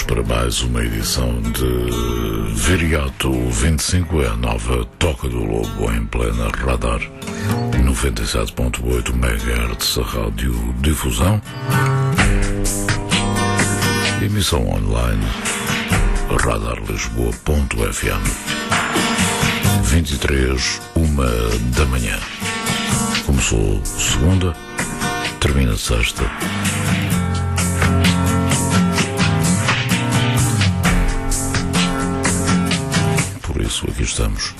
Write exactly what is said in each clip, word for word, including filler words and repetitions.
para mais uma edição de Viriato vinte e cinco, é a nova Toca do Lobo em plena radar. noventa e sete ponto oito megahertz, a rádio difusão. Emissão online radar lisboa ponto f m. vinte e três, uma da manhã. Começou segunda, termina sexta. Por isso aqui estamos.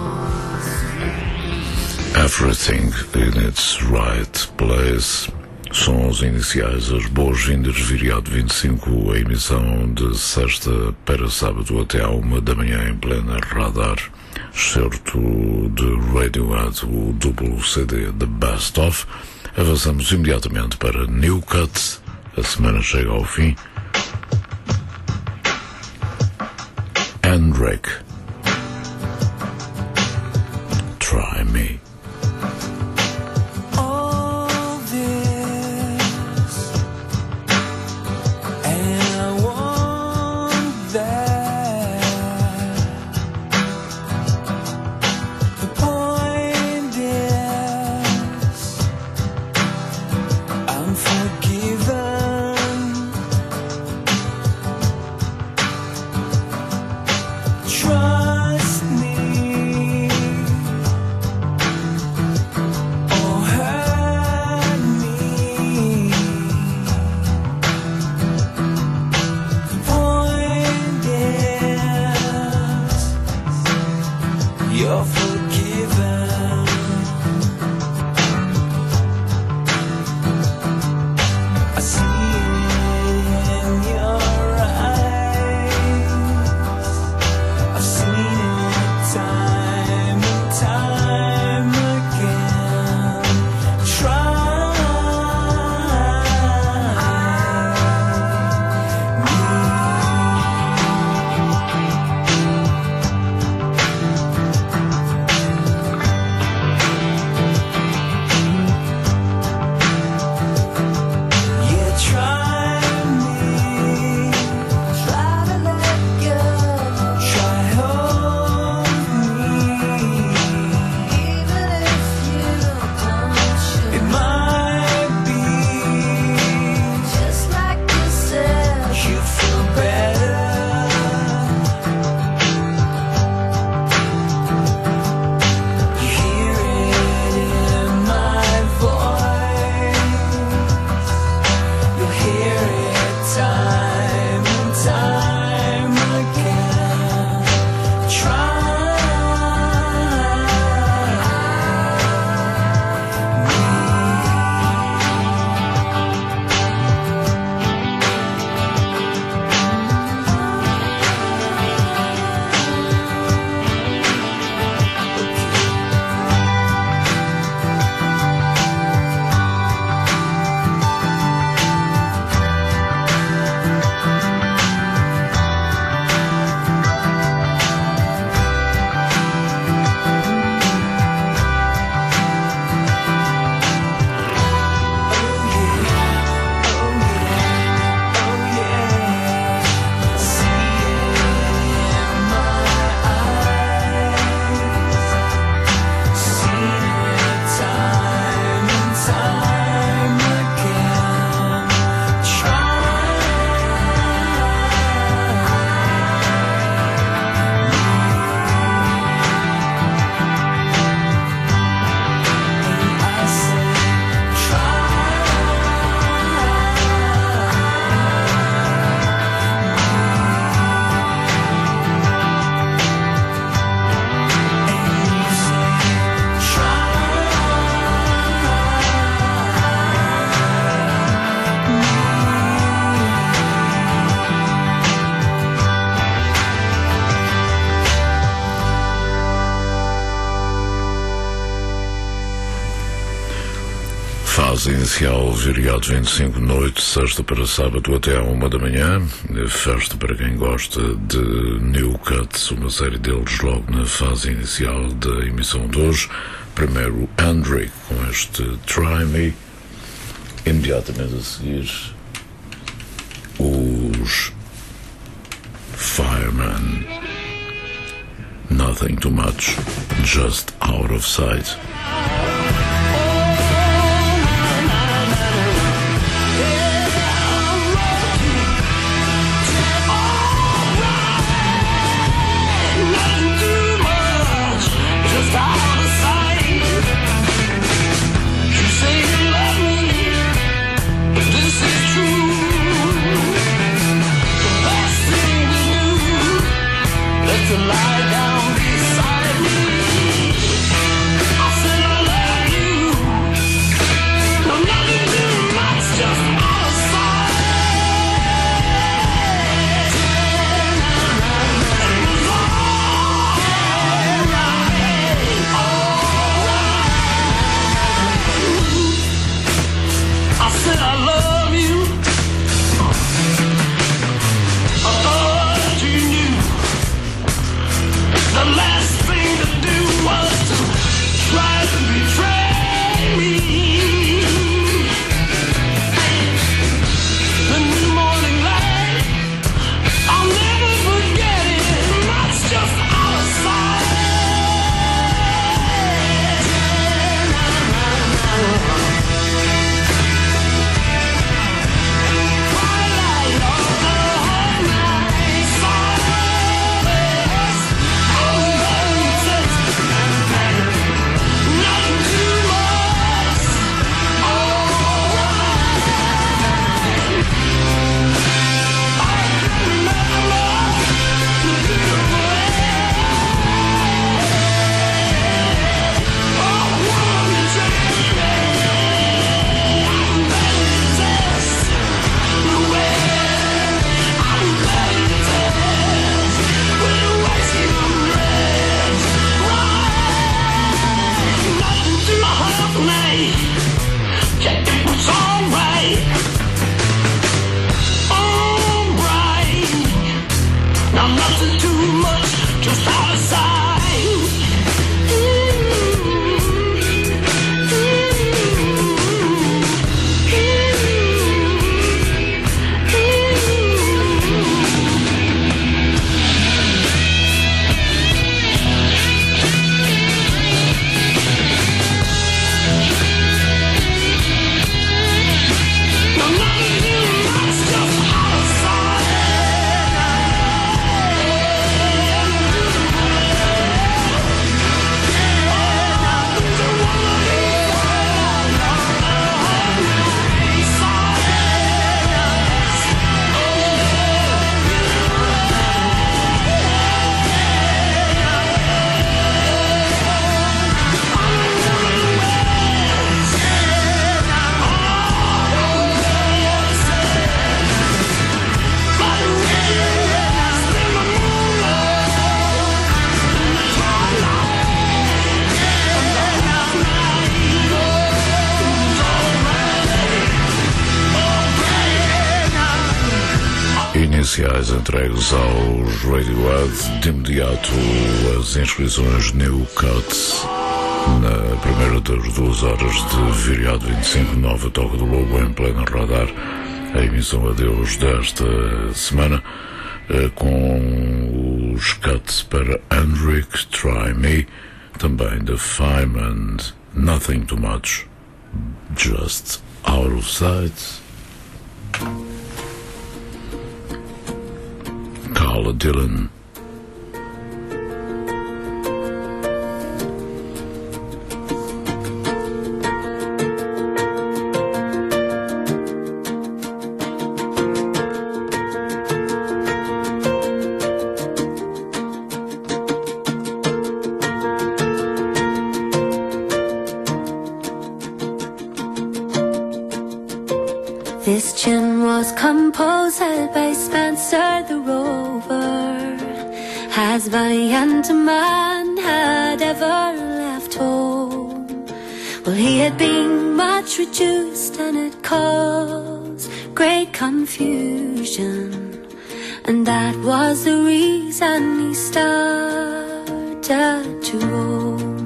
Everything in its right place. Sons iniciais, as boas-vindas, Viriato vinte e cinco, a emissão de sexta para sábado até à uma da manhã em plena Radar. Certo de Radiohead, o duplo C D The Best Of. Avançamos imediatamente para New Cut. A semana chega ao fim. Hendrik, Try Me. Fase inicial, Viriato vinte e cinco, noite, sexta para sábado até à uma da manhã. Festa para quem gosta de New Cuts, uma série deles logo na fase inicial da emissão de hoje. Primeiro, Hendrik com este Try Me. Imediatamente a seguir, os Fireman. Nothing too much, just out of sight. Lie down beside me. I said oficiais entregues aos Radiohead. De imediato, as inscrições New Cuts na primeira das duas horas de Viriato vinte e cinco, nova Toca do Lobo em pleno radar. A emissão adeus desta semana com os cuts para Hendrik, Try Me, também The Fireman, Nothing Too Much, Just Out of Sight. Carla Dillon. This tune was composed by Spencer the Rover, as valiant a man had ever left home. Well, he had been much reduced and it caused great confusion, and that was the reason he started to roam.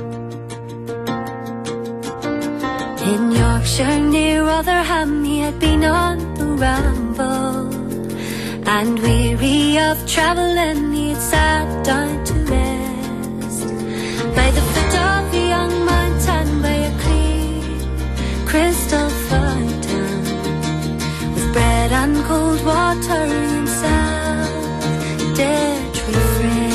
In Yorkshire near Rotherham he had been on the ramble, and weary of travelling he had sat down to rest by the foot of a young mountain, by a clear crystal fountain, with bread and cold water himself did refresh.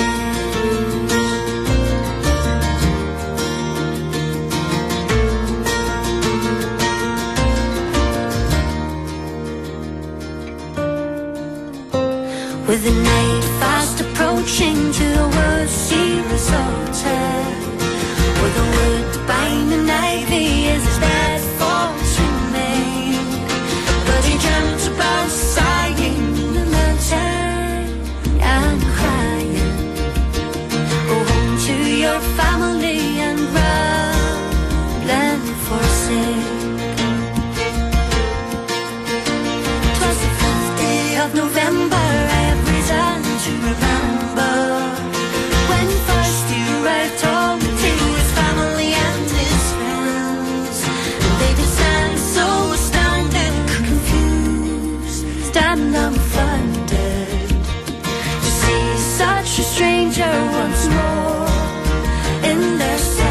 With the night fast approaching, to the woods he resorted, where the wood bind and ivy is his bed fortune made. But he dreamt about sighing the mountain and crying, go home to your family and run, then forsake. 'Twas the fifth day of November, to remember, when first he arrived home to his family and his friends, and they did stand so astounded, confused, stand dumbfounded, to see such a stranger once more in their sight.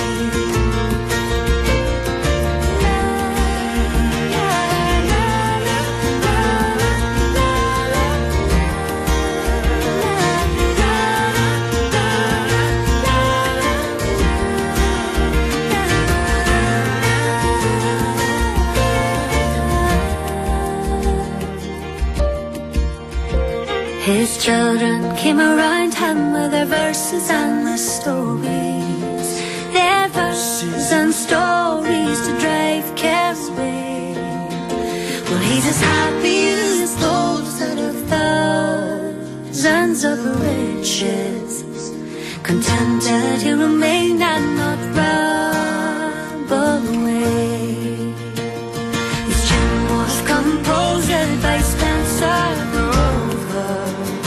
His children came around him with their verses and their stories, their verses and stories to drive care away. Well, he's as happy as those that have thousands of riches, contented he'll remain and not ramble away. His tune was composed by Spencer the Rover,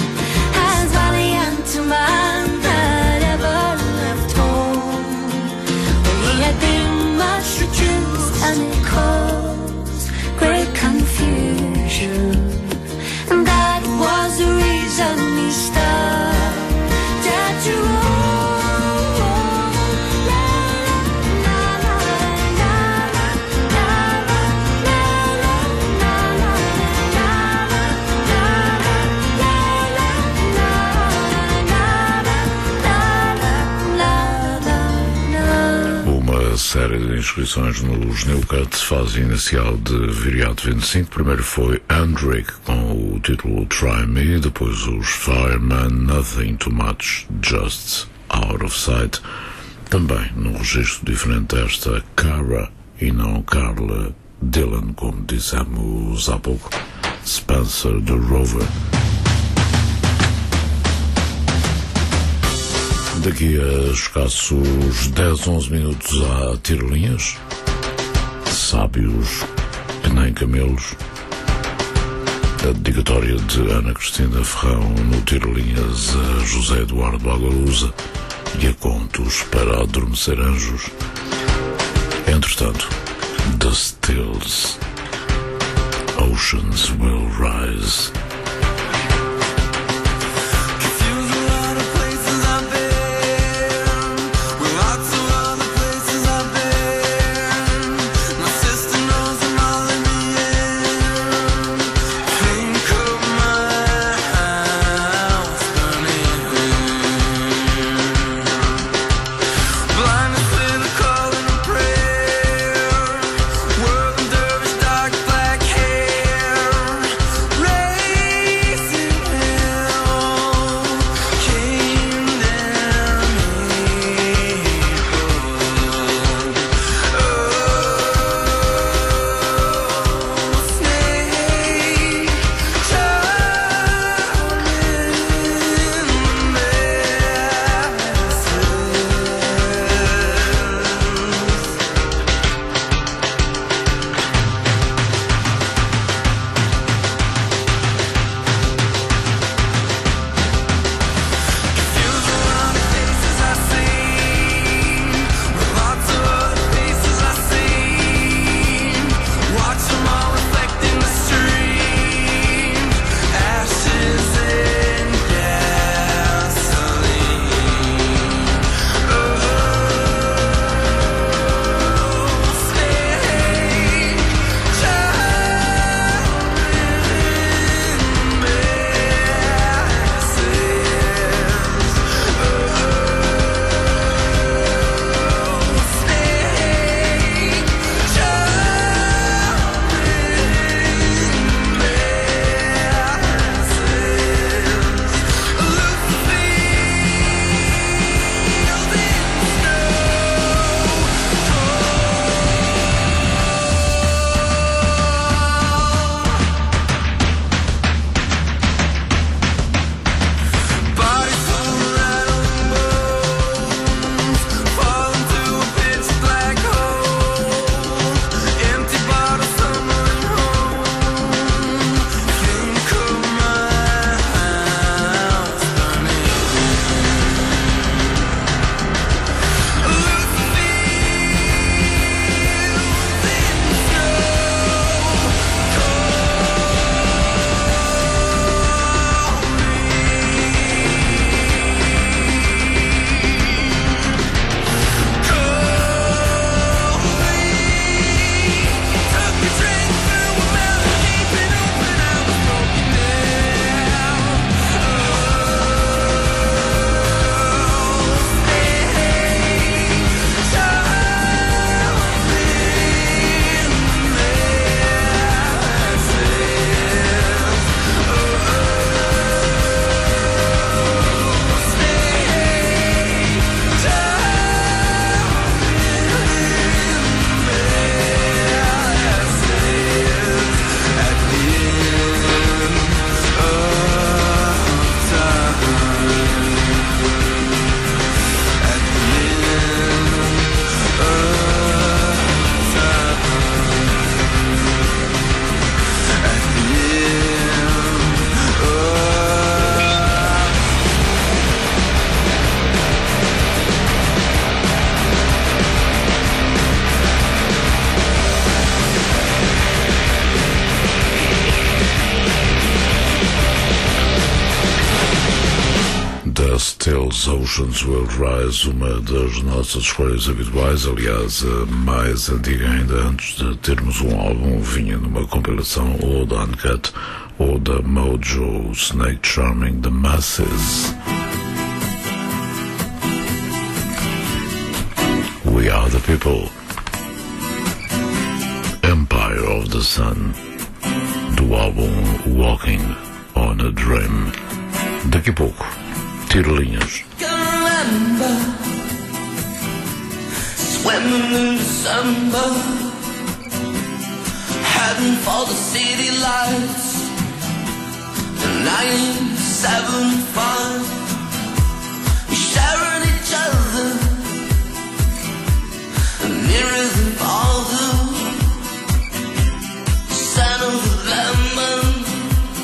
to man that ever left home. Well, he had been much reduced and it caused great confusion, and that was the reason he started to roam. Série de inscrições nos New Cuts, fase inicial de Viriato vinte e cinco. Primeiro foi Hendrik com o título Try Me, depois os Fireman, Nothing Too Much, Just Out of Sight. Também num registro diferente esta Cara e não Carla Dillon, como dissemos há pouco, Spencer the Rover. Daqui a escassos dez, onze minutos há tirolinhas, sábios que nem camelos. A dedicatória de Ana Cristina Ferrão no Tirolinhas a José Eduardo Agalusa e a contos para adormecer anjos. Entretanto, The Stills, Oceans Will Rise. Stills, Oceans Will Rise, uma das nossas escolhas habituais, aliás, a mais antiga ainda antes de termos um álbum, vinha numa compilação ou da Uncut ou da Mojo, Snake Charming the Masses. We Are the People, Empire of the Sun, do álbum Walking on a Dream. Daqui a pouco, Tirolinhas. Swimming in December, heading for the city lights. nine seven five, we sharing each other, nearer than farther. Scent of the lemon,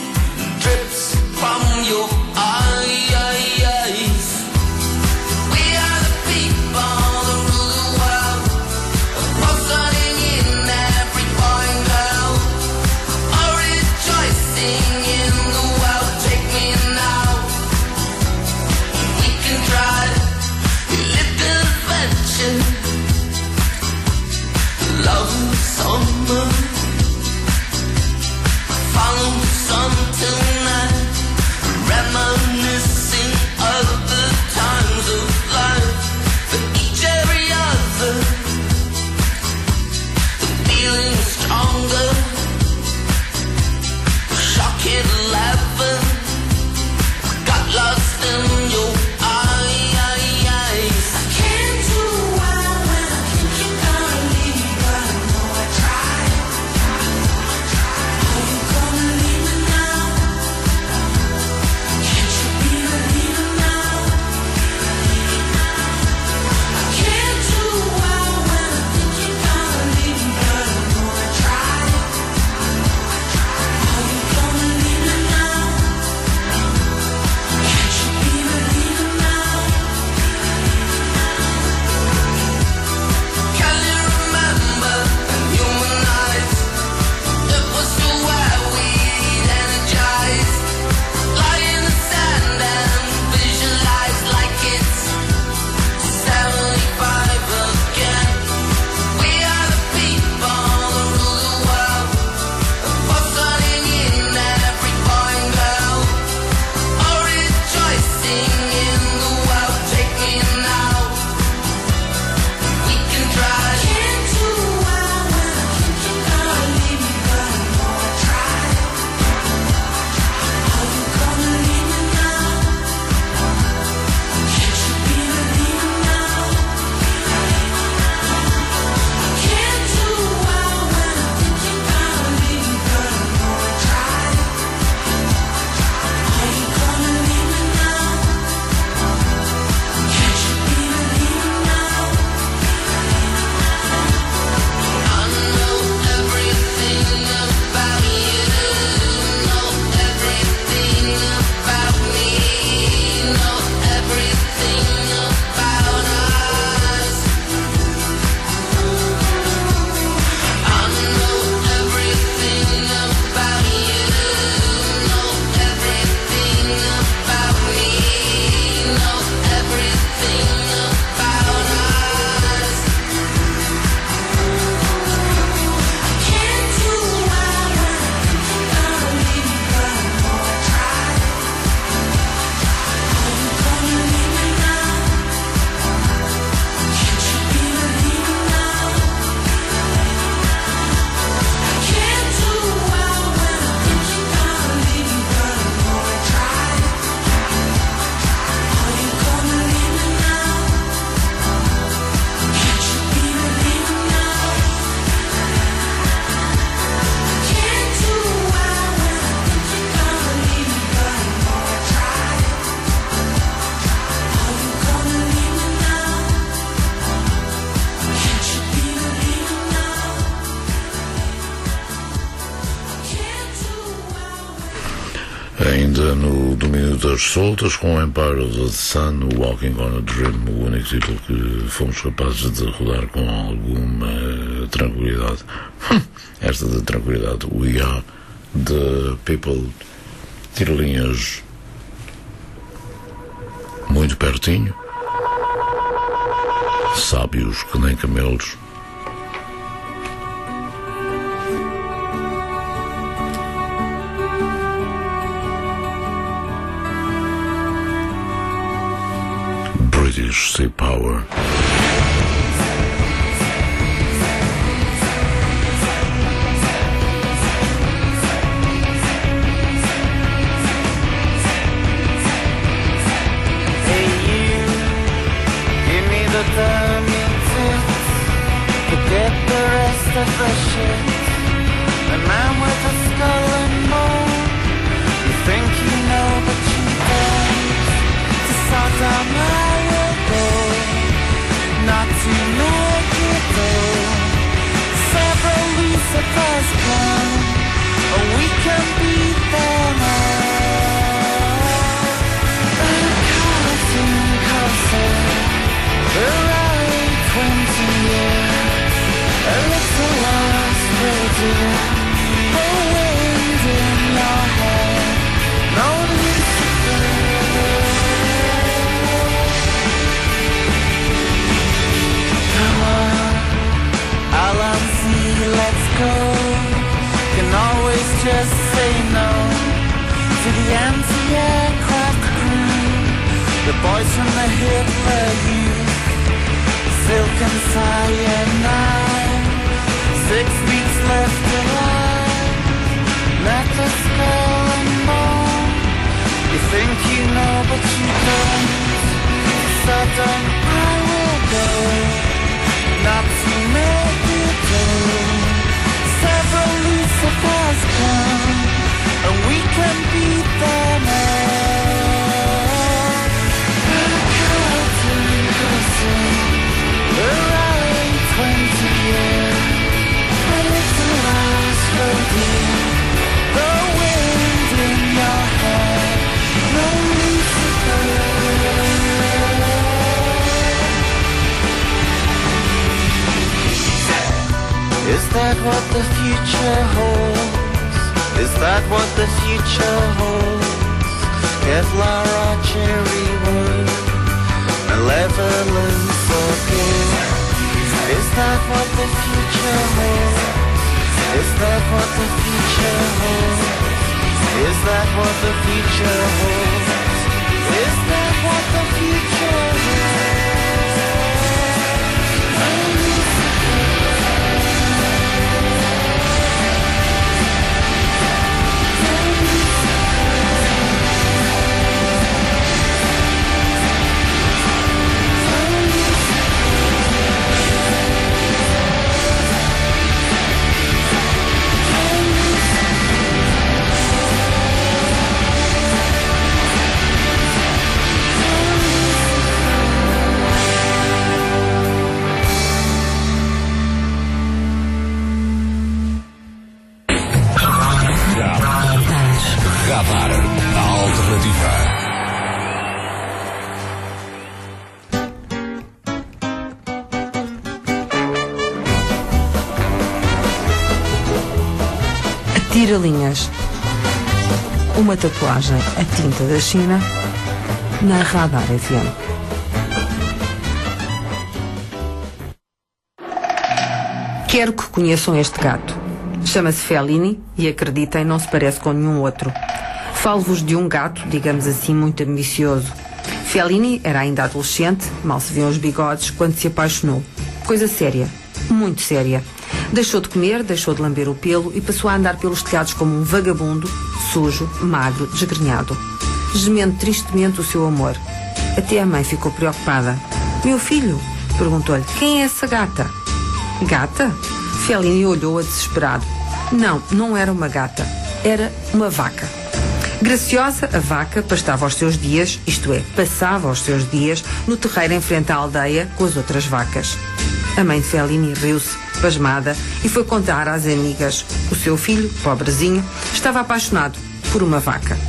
Ainda no domínio das soltas, com Empire of the Sun, Walking on a Dream, o único título que fomos capazes de rodar com alguma tranquilidade. Esta da tranquilidade, We Are the People, tira linhas muito pertinho, sábios que nem camelos. British Sea Power. Hey you, give me the diamond tips, forget the rest of the shit. The man with the skull and bone, you think you know but you don't. To start down my not to make it go. Several Lucifers come, and we can beat them all. A cartoon concert, a rally twenty years, a little lost radio, a wind in your hair, no Lucifer. Let's go. Can always just say no to the anti-aircraft crew, the boys from the Hitler Youth, silk and cyanide, six weeks left alive, let the skull and bone. You think you know but you don't. So don't I will go, not to make it go. Several Lucifers come, and we can beat them all. A curtain crossing, a rally twenty years, a little last rodeo, the wind in your hair, no Lucifer. Is that what the future holds? Is that what the future holds? Kevlar or cherry wood, malevolence or good? Is that what the future holds? Is that what the future holds? Is that what the future holds? Is that what the future holds? Radar, a alternativa. Tira-linhas. Uma tatuagem a tinta da China na Radar F M. Quero que conheçam este gato. Chama-se Fellini e, acreditem, não se parece com nenhum outro. Falo-vos de um gato, digamos assim, muito ambicioso. Fellini era ainda adolescente, mal se viam os bigodes, quando se apaixonou. Coisa séria, muito séria. Deixou de comer, deixou de lamber o pelo e passou a andar pelos telhados como um vagabundo, sujo, magro, desgrenhado, gemendo tristemente o seu amor. Até a mãe ficou preocupada. Meu filho, perguntou-lhe, quem é essa gata? Gata? Fellini olhou-a desesperado. Não, não era uma gata, era uma vaca. Graciosa, a vaca pastava os seus dias, isto é, passava os seus dias, no terreiro em frente à aldeia com as outras vacas. A mãe de Fellini riu-se, pasmada, e foi contar às amigas. O seu filho, pobrezinho, estava apaixonado por uma vaca.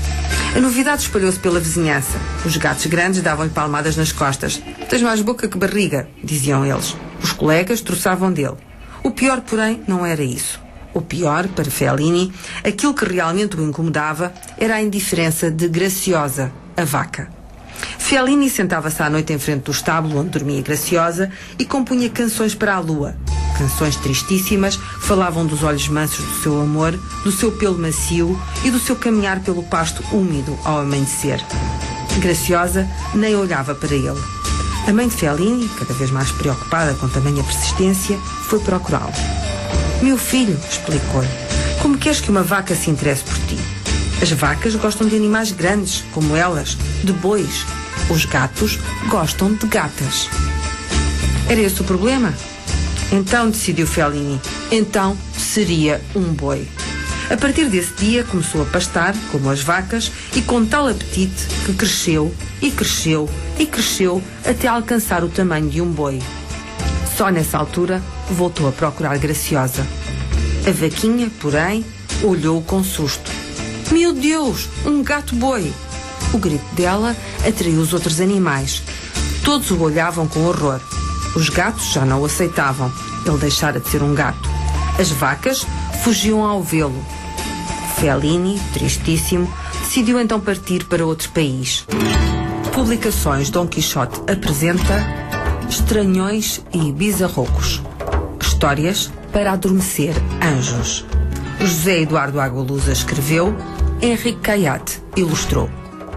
A novidade espalhou-se pela vizinhança. Os gatos grandes davam-lhe palmadas nas costas. Tens mais boca que barriga, diziam eles. Os colegas troçavam dele. O pior, porém, não era isso. O pior, para Fellini, aquilo que realmente o incomodava era a indiferença de Graciosa, a vaca. Fellini sentava-se à noite em frente do estábulo onde dormia Graciosa e compunha canções para a lua. Canções tristíssimas falavam dos olhos mansos do seu amor, do seu pelo macio e do seu caminhar pelo pasto úmido ao amanhecer. Graciosa nem olhava para ele. A mãe de Fellini, cada vez mais preocupada com tamanha persistência, foi procurá-lo. Meu filho, explicou-lhe, como queres que uma vaca se interesse por ti? As vacas gostam de animais grandes, como elas, de bois. Os gatos gostam de gatas. Era esse o problema? Então, decidiu Fellini, então seria um boi. A partir desse dia começou a pastar, como as vacas, e com tal apetite que cresceu, e cresceu, e cresceu, até alcançar o tamanho de um boi. Só nessa altura voltou a procurar Graciosa. A vaquinha, porém, olhou com susto. Meu Deus, um gato-boi! O grito dela atraiu os outros animais. Todos o olhavam com horror. Os gatos já não o aceitavam. Ele deixara de ser um gato. As vacas fugiam ao vê-lo. Fellini, tristíssimo, decidiu então partir para outro país. Publicações Dom Quixote apresenta Estranhões e Bizarrocos. Histórias para adormecer anjos. José Eduardo Agualusa escreveu, Henrique Caiate ilustrou.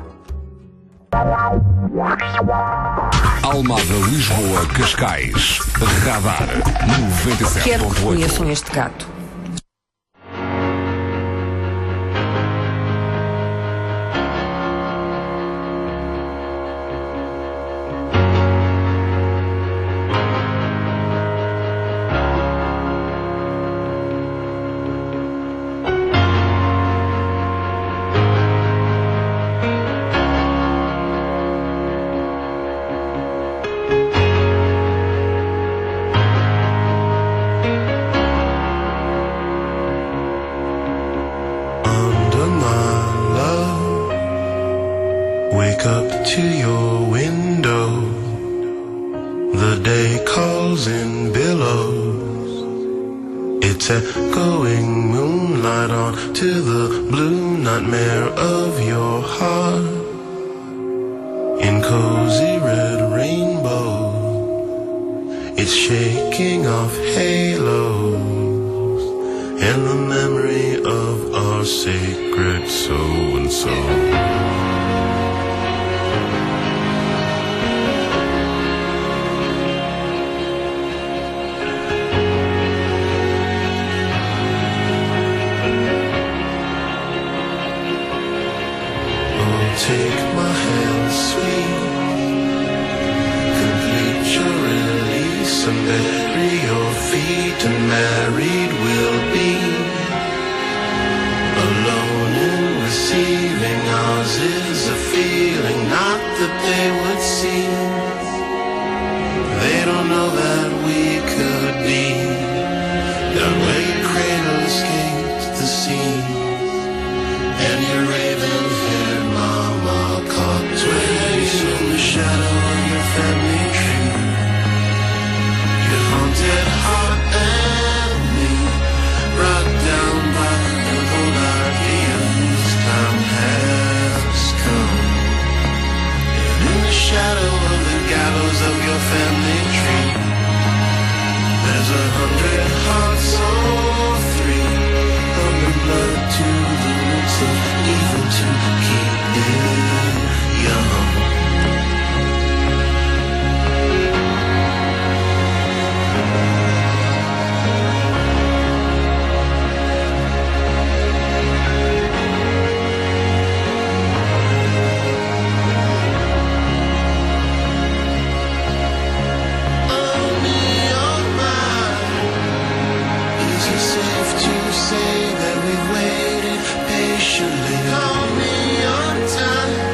Almada, Lisboa, Cascais. Radar noventa e sete Quero que ponto oito. conheçam este gato. Wake up to your window. The day calls in billows. It's echoing moonlight on to the blue nightmare of your heart. In cozy red rainbow, it's shaking off halos and the memory of our sacred so-and-so. Take my hand, sweet, complete your release and bury your feet, and married we'll be. Alone in receiving, ours is a feeling not that they would see. They don't know that we could be down where your cradle escaped the sea, and your raven-haired mama caught twins in the shadow of your family tree. Your haunted heart and me, brought down by your old ideas. Time has come, and in the shadow of the gallows of your family tree, there's a hundred hearts or three, hundred blood to the roots of evil to keep it young. Say that we've waited patiently. Call me on time.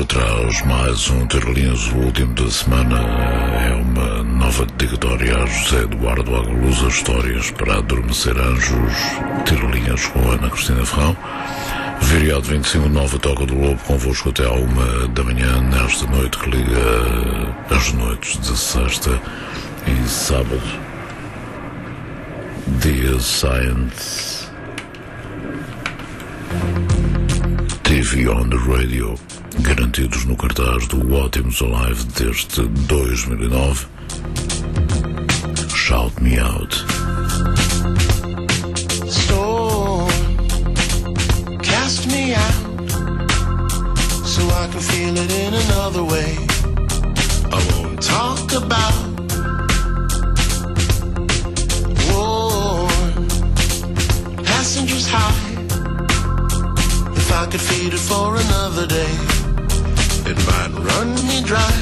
agora traz mais um Terlinhos, o último da semana. É uma nova dedicatória a José Eduardo Agualusa, histórias para adormecer anjos. Terlinhos com Ana Cristina Ferrão. Viriato vinte e cinco, nova Toca do Lobo, convosco até à uma da manhã, nesta noite que liga as noites de sexta e sábado. Dia Science T V on the Radio, garantidos no cartaz do Ótimos Alive deste dois mil e nove. Shout Me Out. Storm, cast me out, so I can feel it in another way. I won't talk about war, passengers high. If I could feed it for another day, it might run me dry.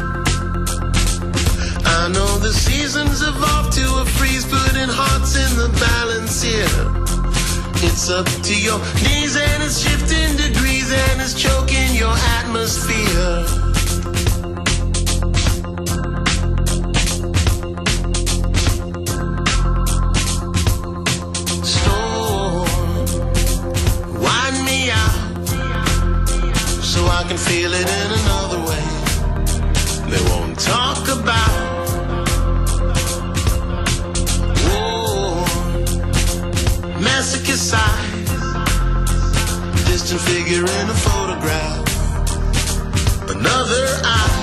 I know the seasons evolve to a freeze, putting hearts in the balance here. It's up to your knees and it's shifting degrees and it's choking your atmosphere. I can feel it in another way. They won't talk about war, massacre size, distant figure in a photograph, another eye.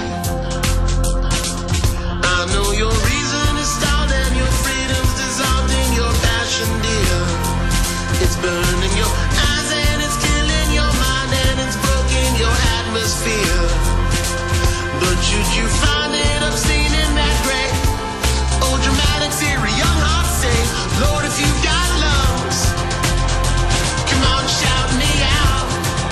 I know your reason is stalled and your freedom's dissolved in your passion, dear. It's burning your eyes and it's killing your mind and it's broken your atmosphere. But should you find it obscene in that gray old dramatics, hear a young heart say, Lord, if you've got lungs, come on, shout me out.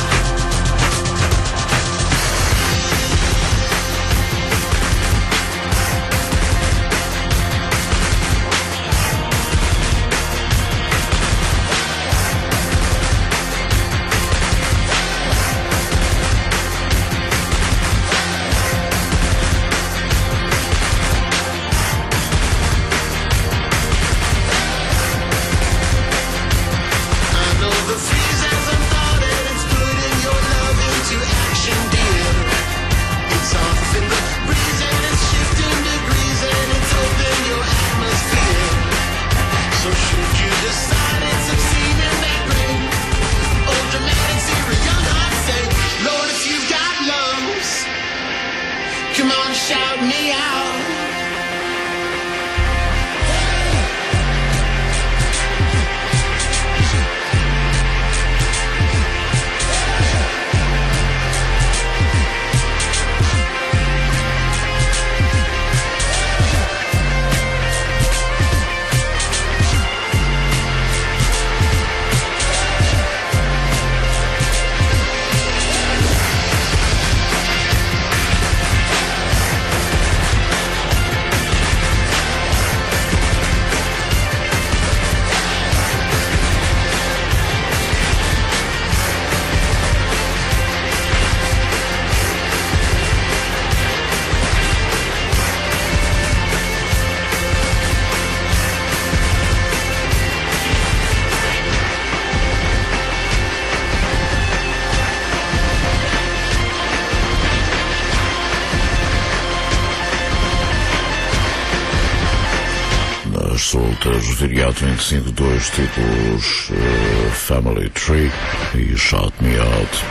Soltas, Viriato vinte e cinco, dois títulos, uh, Family Tree e Shout Me Out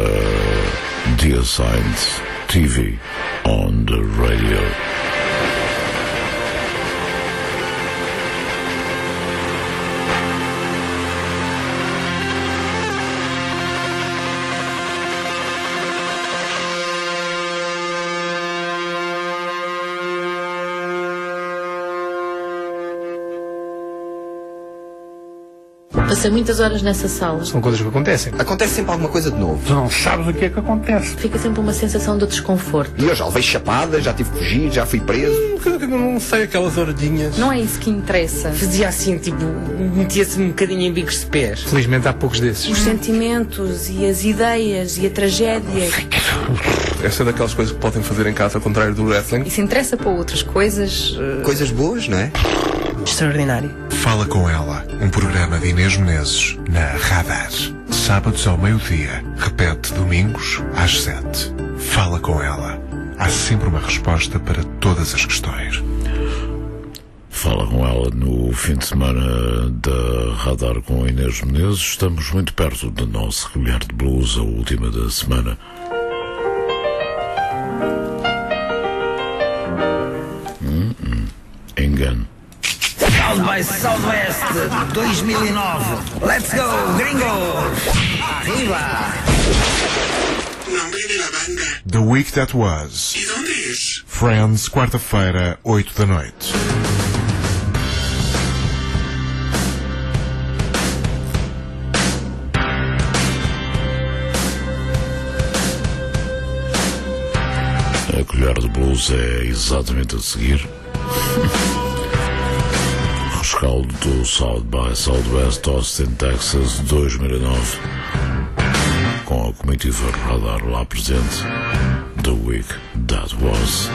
para Dear Science T V on the Radio. Passei muitas horas nessa sala. São coisas que acontecem. Acontece sempre alguma coisa de novo. Tu não sabes o que é que acontece. Fica sempre uma sensação de desconforto. E eu já levei chapada, já tive que fugir, já fui preso. Hum, não sei, aquelas horadinhas. Não é isso que interessa. Fazia assim, tipo, metia-se um bocadinho em bicos de pés. Felizmente há poucos desses. Os sentimentos e as ideias e a tragédia. Essa é daquelas coisas que podem fazer em casa, ao contrário do wrestling. E se interessa para outras coisas... Uh... Coisas boas, não é? Extraordinário. Fala com ela, um programa de Inês Menezes na Radar. Sábados ao meio-dia, repete domingos às sete. Fala com ela. Há sempre uma resposta para todas as questões. Fala com ela no fim de semana da Radar com a Inês Menezes. Estamos muito perto do nosso colher de blues, a última da semana. Hum, hum. Engano. South by Southwest dois mil e nove. Let's go, gringos! Arriba! Nombre de la banda. The Week That Was. ¿Y dónde es? Friends, quarta-feira, oito da noite. A colher de blues é exatamente a seguir. Rescaldo do South by Southwest Austin, Texas, dois mil e nove. Com a comitiva Radar lá presente. The Week That Was.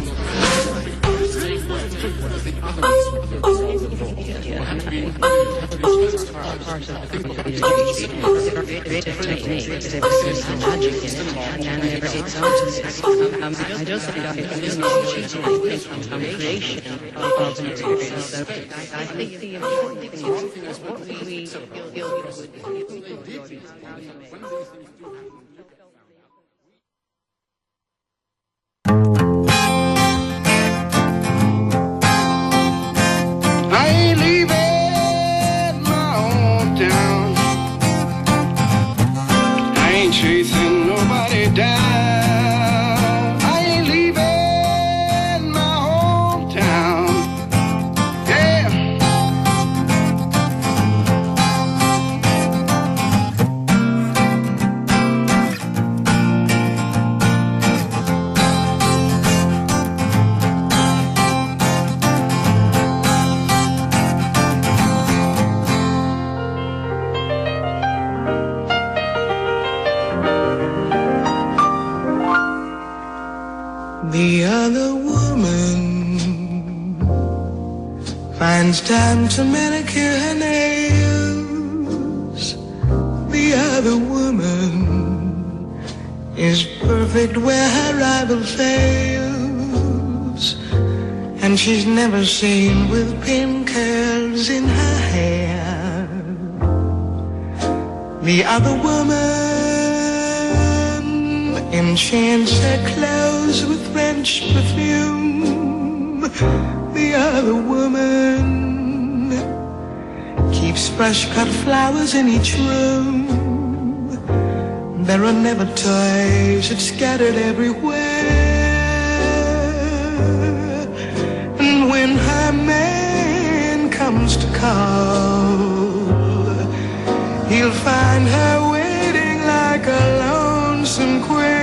Oh, I ain't leaving my hometown. I ain't chasing nobody down. I ain't leaving my hometown. Yeah. The other woman finds time to manicure her nails. The other woman is perfect where her rival fails. And she's never seen with pin curls in her hair. The other woman enchants her clothes with French perfume. The other woman keeps fresh cut flowers in each room. There are never toys, it's scattered everywhere. And when her man comes to call, he'll find her waiting like a lonesome queen.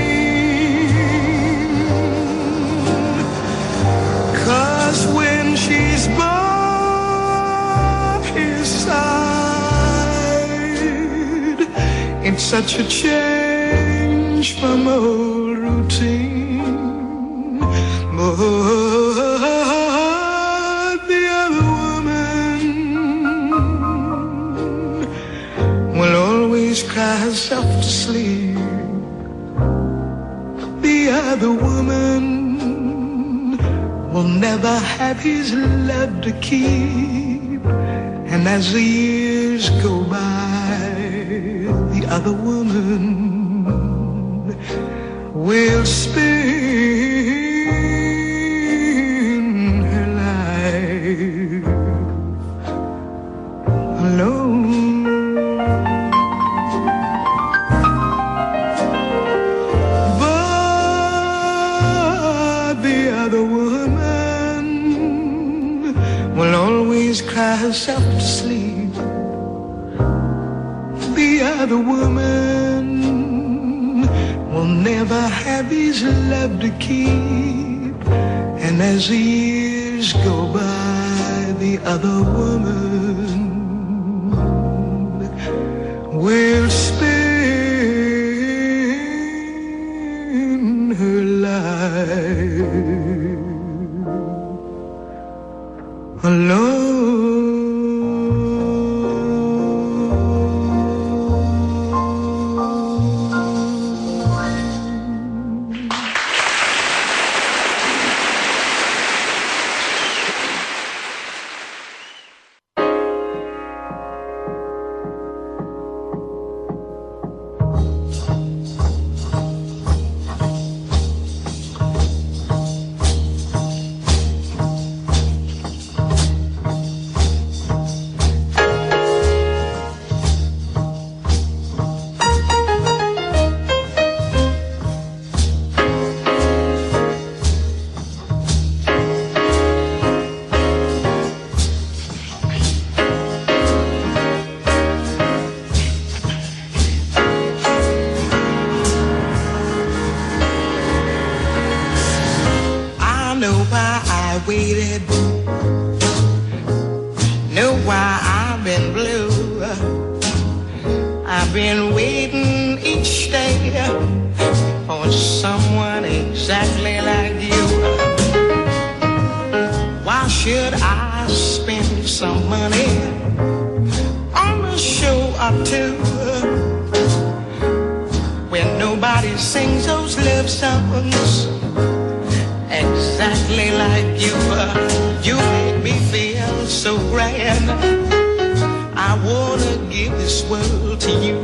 When she's by his side, it's such a change from old routine. But the other woman will always cry herself to sleep. The other woman will never have his love to keep. And as the years go by, the other woman will spend her life alone. But the other woman will always cry herself to sleep. The other woman will never have his love to keep. And as the years go by, the other woman will spend her life alone. Waited, know why I've been blue. I've been waiting each day for someone exactly like you. Why should I spend some money are too. When nobody sings those love songs exactly like you, you make me feel so grand. I wanna give this world to you.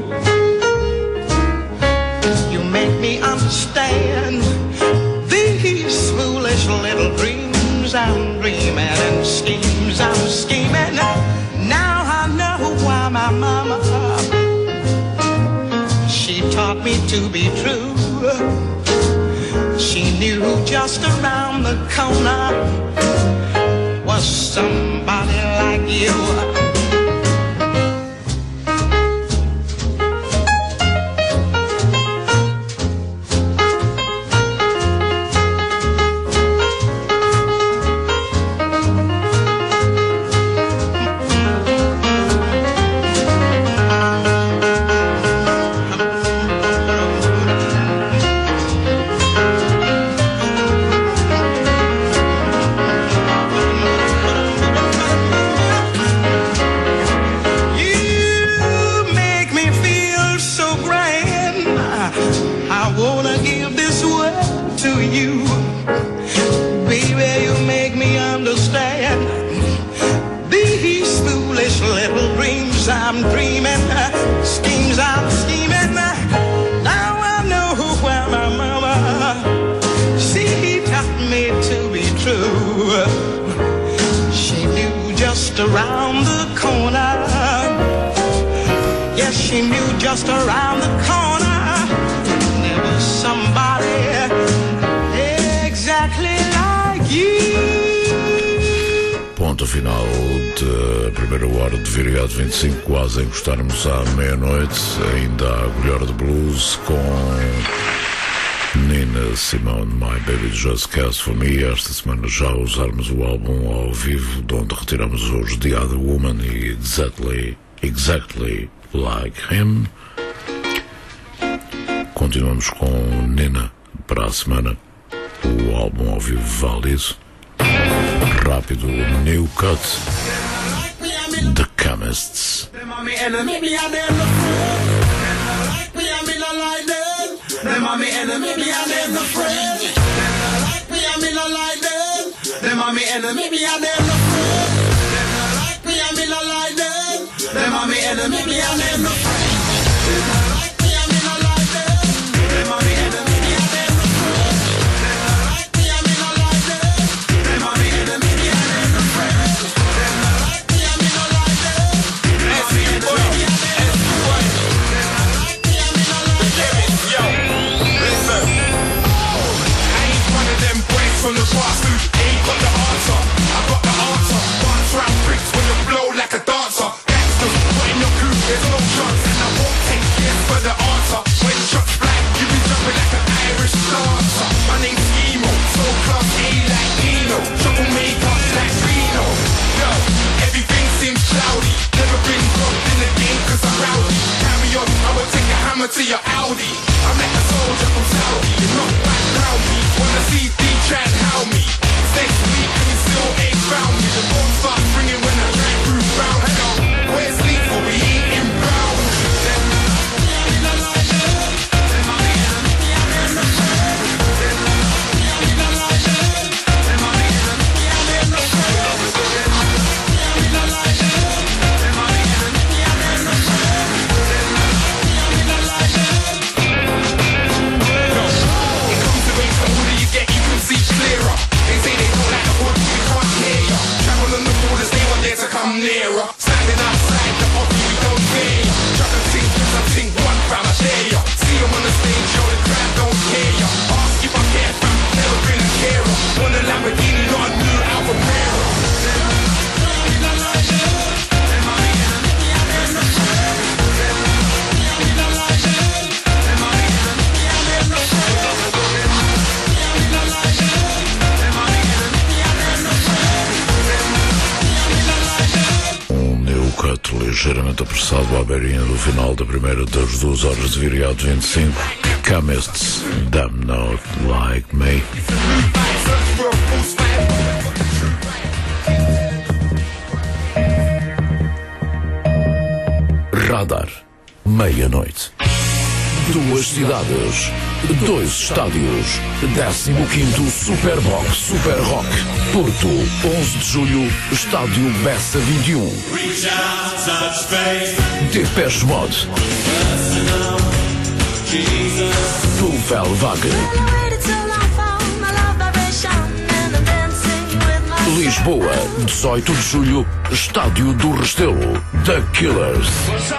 You make me understand these foolish little dreams I'm dreaming and schemes I'm scheming. Now I know why my mama, she taught me to be true. She knew just around the corner was somebody like you. I'm dreaming, schemes I'm scheming. Now I know where my mama, she taught me to be true. She knew just around the corner, yes, she knew just around the corner there was somebody exactly like you. Ponto final da primeira hora de Viriato vinte e cinco, quase a encostarmos à meia-noite. Ainda há a colher de blues com Nina Simone, My Baby Just Cares For Me. Esta semana já usarmos o álbum ao vivo, de onde retiramos hoje The Other Woman e Exactly, Exactly Like Him. Continuamos com Nina para a semana. O álbum ao vivo vale isso. Rápido, New Cut, The Chemists. Them are me enemy, me and them no like them. Them are me enemy, me and them no friend. Them like me and me no like them. Them are me enemy, me and them no friend. Them like me and me no like them. Them are me enemy, me and them no friend. Them like me and me no like them. Them are me enemy, me and them no friend. Them like me and me no like them. Them are me enemy, me and them no friend. Them like me and me no like them. Them are me enemy, me and them no friend. From the past who ain't got the answer, I got the answer. Dance rap bricks when you blow like a dancer. Gangsters, put in your crew, there's no chance. And I won't take yes for the answer. When shots fly, you be jumping like an Irish dancer. My name's Emo, so class A like Nino. Troublemaker like Reno. Yo, everything seems cloudy. Never been broke in the game cause I'm rowdy. Carry on, I will take a hammer to your Audi. I'm like a soldier from Saudi. You're not back round me. Wanna see try and how me. Next week and you still ain't found me. The bomb starts ringing when I drive through brown. Hello, where's lethal? We ain't in brown. Them me no like them. Them are me enemy, me and them no friend. Them me no like them. Them are me enemy, me and them no friend. Them me no like them. Them are me enemy, me and them no friend. Them me no like them. Yo, it comes to race, the older you get, you can see clearer. They say they don't like the hood, we can't hear ya. Travel on the borders, they want there to come nearer. Standing outside the office, we don't fear ya. Truck and ting, cause I think one fam, I share ya. See them on the stage, yo, the crowd don't care ya. Ask if I care, fam, never been a carer. Want a Lamborghini, not a new Alfa Romeo. Me no like them. Them are me enemy, me and them no friend. Me no like them. Them are me enemy, me and them no friend. Me no like them. Um New Cut ligeiramente apressado à beirinha do final da primeira das duas horas de Viriato vinte e cinco. Chemists, Damn Not Like Me. Radar. meia-noite. Duas cidades, dois estádios, décimo quinto Superbox Super Rock, Porto, onze de julho, Estádio Bessa vinte e um. Depeche Mode, Pulverwagen, Lisboa, dezoito de julho, Estádio do Restelo, The Killers.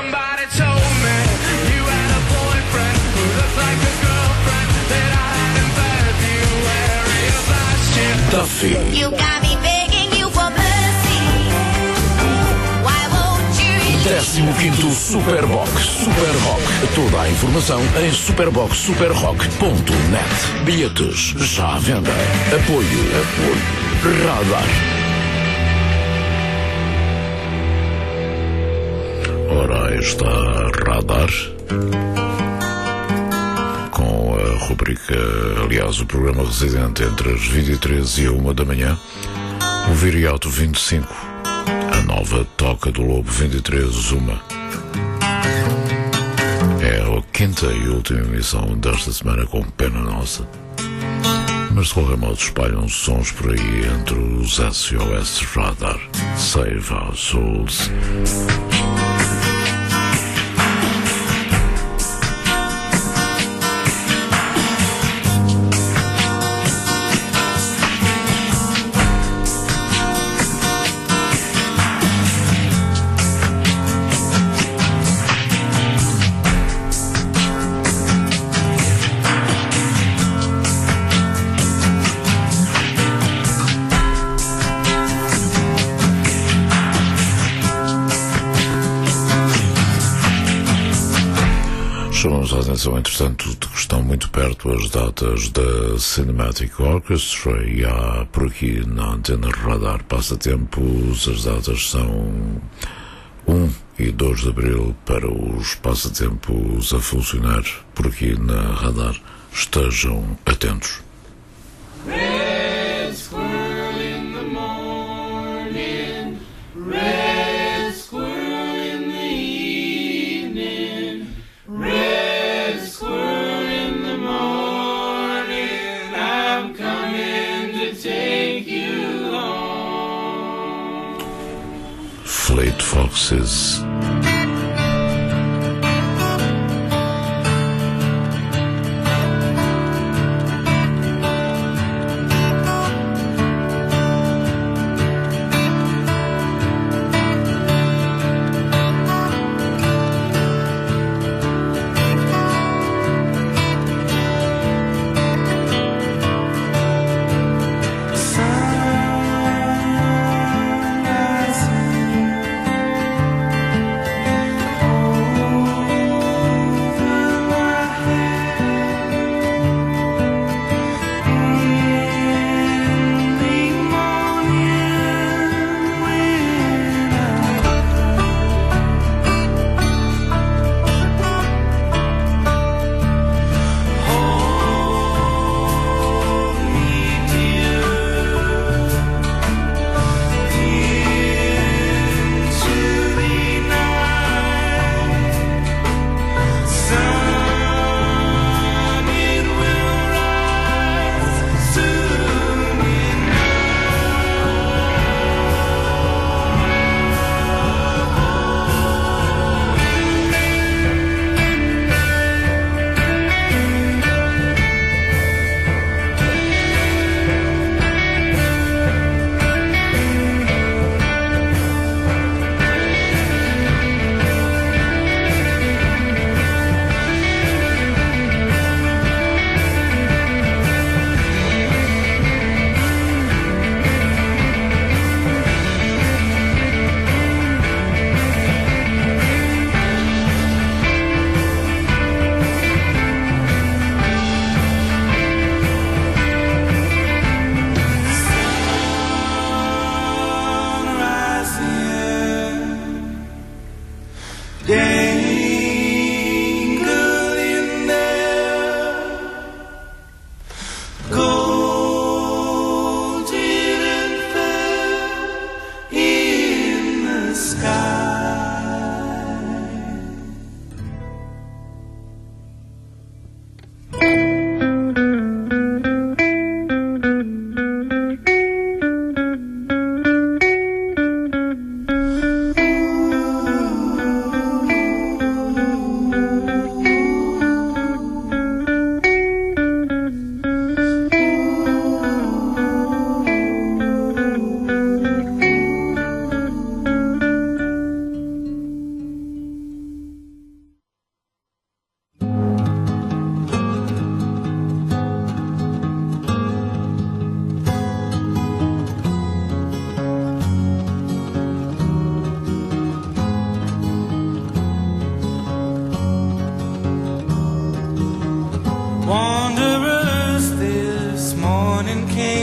Duffy, You got me begging you for mercy. Why won't you? décimo quinto Superbox Super Rock. Toda a informação em superbox super rock ponto net. Bilhetes já à venda. Apoio, apoio, Radar. Ora, aí está Radar. Com a rubrica, aliás, o programa residente entre as vinte e três e a uma da manhã, o Viriato vinte e cinco, a nova Toca do Lobo vinte e três, uma. É a quinta e última emissão desta semana, com pena nossa. Mas de qualquer modo espalham sons por aí entre os S O S Radar. Save Our Souls. Chamamos a atenção, entretanto, de que estão muito perto as datas da Cinematic Orchestra e há por aqui na Antena Radar Passatempos. As datas são um e dois de abril para os passatempos a funcionar por aqui na Radar. Estejam atentos. Red squirrel in the morning, red squirrel in the evening, red squirrel in the morning, I'm coming to take you home. Fleet Foxes.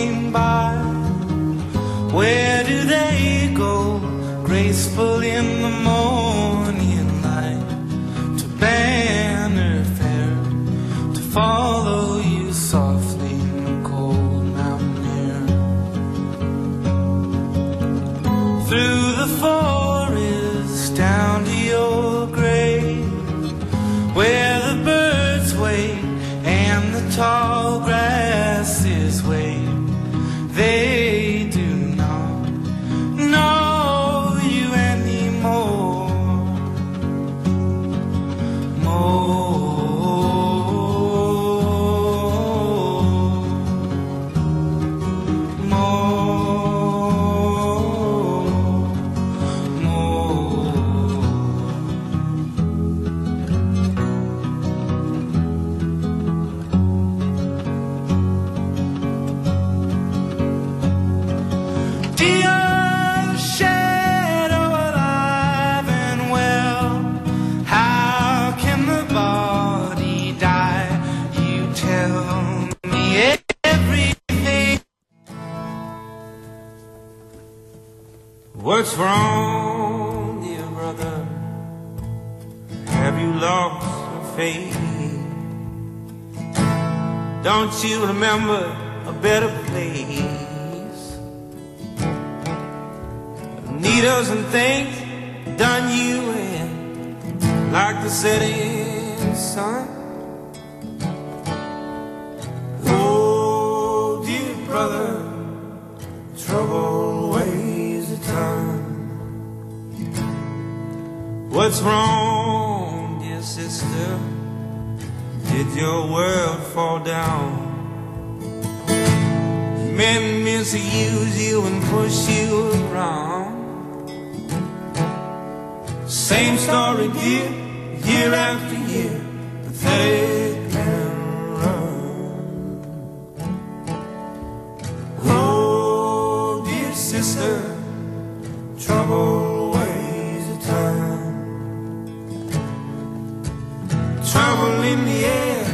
came by. Where do they go, graceful in the morning light, to banner fair, to follow you softly in the cold mountain air. Through the forest down to your grave, where the birds wait and the tall grasses wave. They do not know you anymore. More, more, more. Dear shadow alive and well, how can the body die? You tell me everything. What's wrong, dear brother? Have you lost your faith? Don't you remember a better place? Needles and things done you in, like the setting sun. Oh, dear brother, trouble weighs a ton. What's wrong, dear sister? Did your world fall down? Men misuse you and push you around. Same story, dear, year after year, pathetic and run. Oh, dear sister, trouble weighs a ton. Trouble in the air,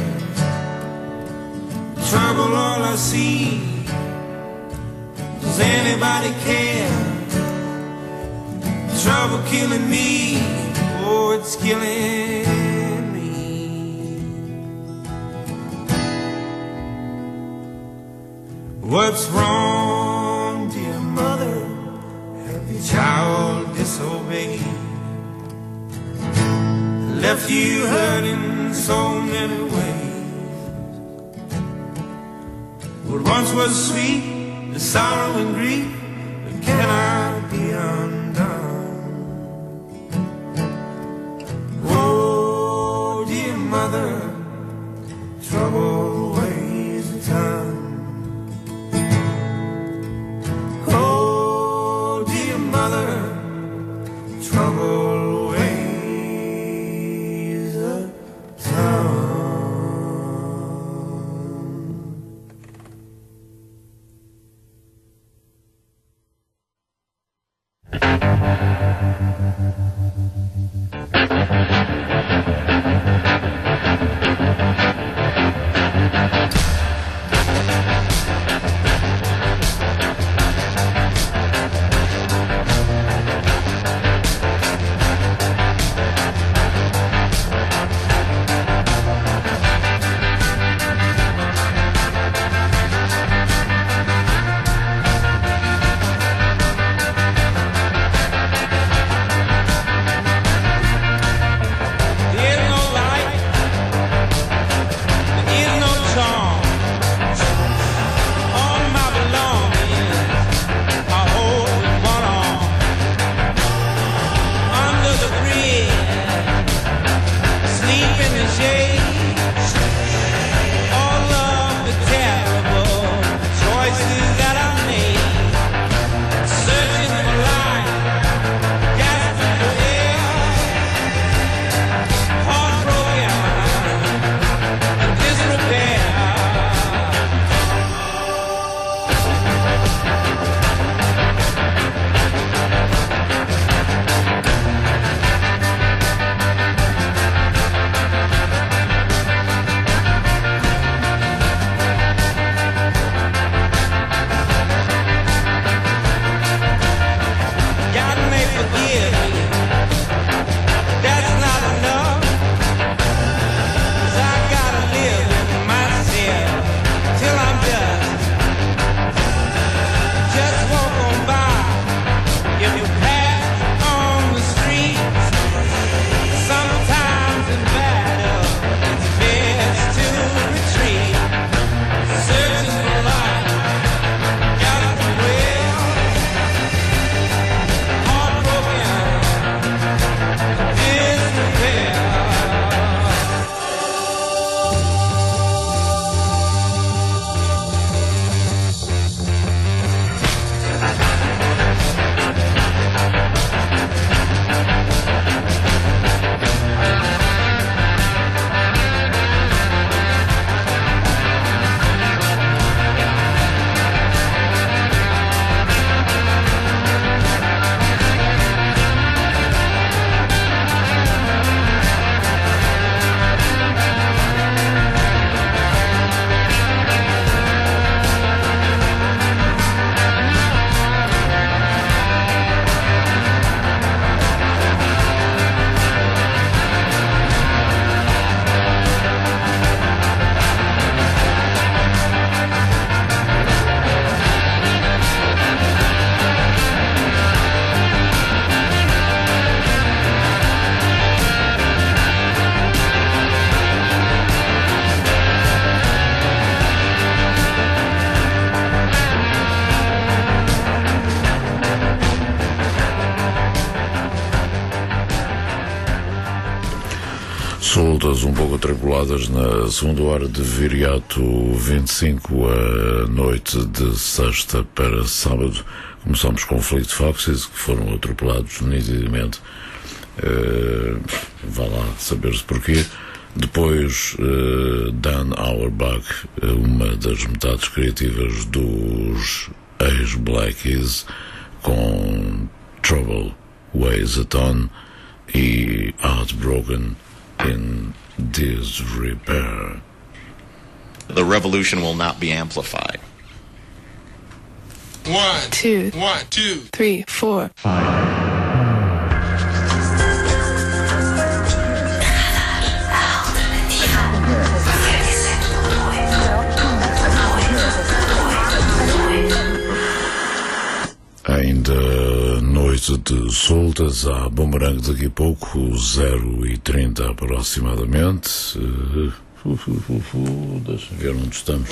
trouble all I see. Does anybody care? Trouble killing me, oh, it's killing me. What's wrong, dear mother? Have your child disobeyed? Left you hurting so many ways. What once was sweet, the sorrow and grief, but cannot be undone. Oh, dear mother, trouble weighs a ton. Oh, dear mother, trouble weighs a ton. Soltas um pouco atribuladas na segunda hora de Viriato vinte e cinco, a noite de sexta para sábado. Começamos com Fleet Foxes, que foram atropelados nitidamente. Uh, vá lá saber-se porquê. Depois uh, Dan Auerbach, uma das metades criativas dos ex-Blackies, com Trouble Weighs a Ton e Heartbroken in Disrepair. The revolution will not be amplified. One, two, one, two, three, four. Ainda noite de soltas, há Boomerang daqui a pouco, zero e trinta aproximadamente. Uh, uh, uh, uh, uh, Deixa-me ver onde estamos.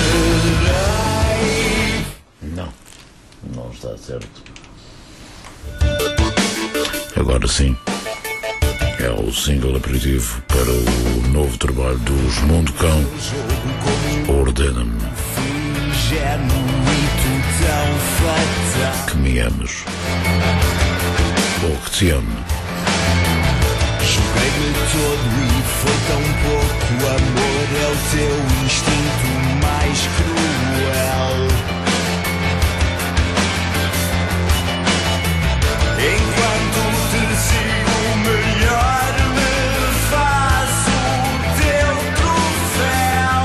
Não, não está certo. Agora sim, é o single aperitivo para o novo trabalho dos Mundo Cão, Ordena-me. Que me ames, ou que te ame. Joguei-me todo e foi tão pouco. Amor é o teu instinto mais cruel. Enquanto te sigo melhor, me faço o teu troféu.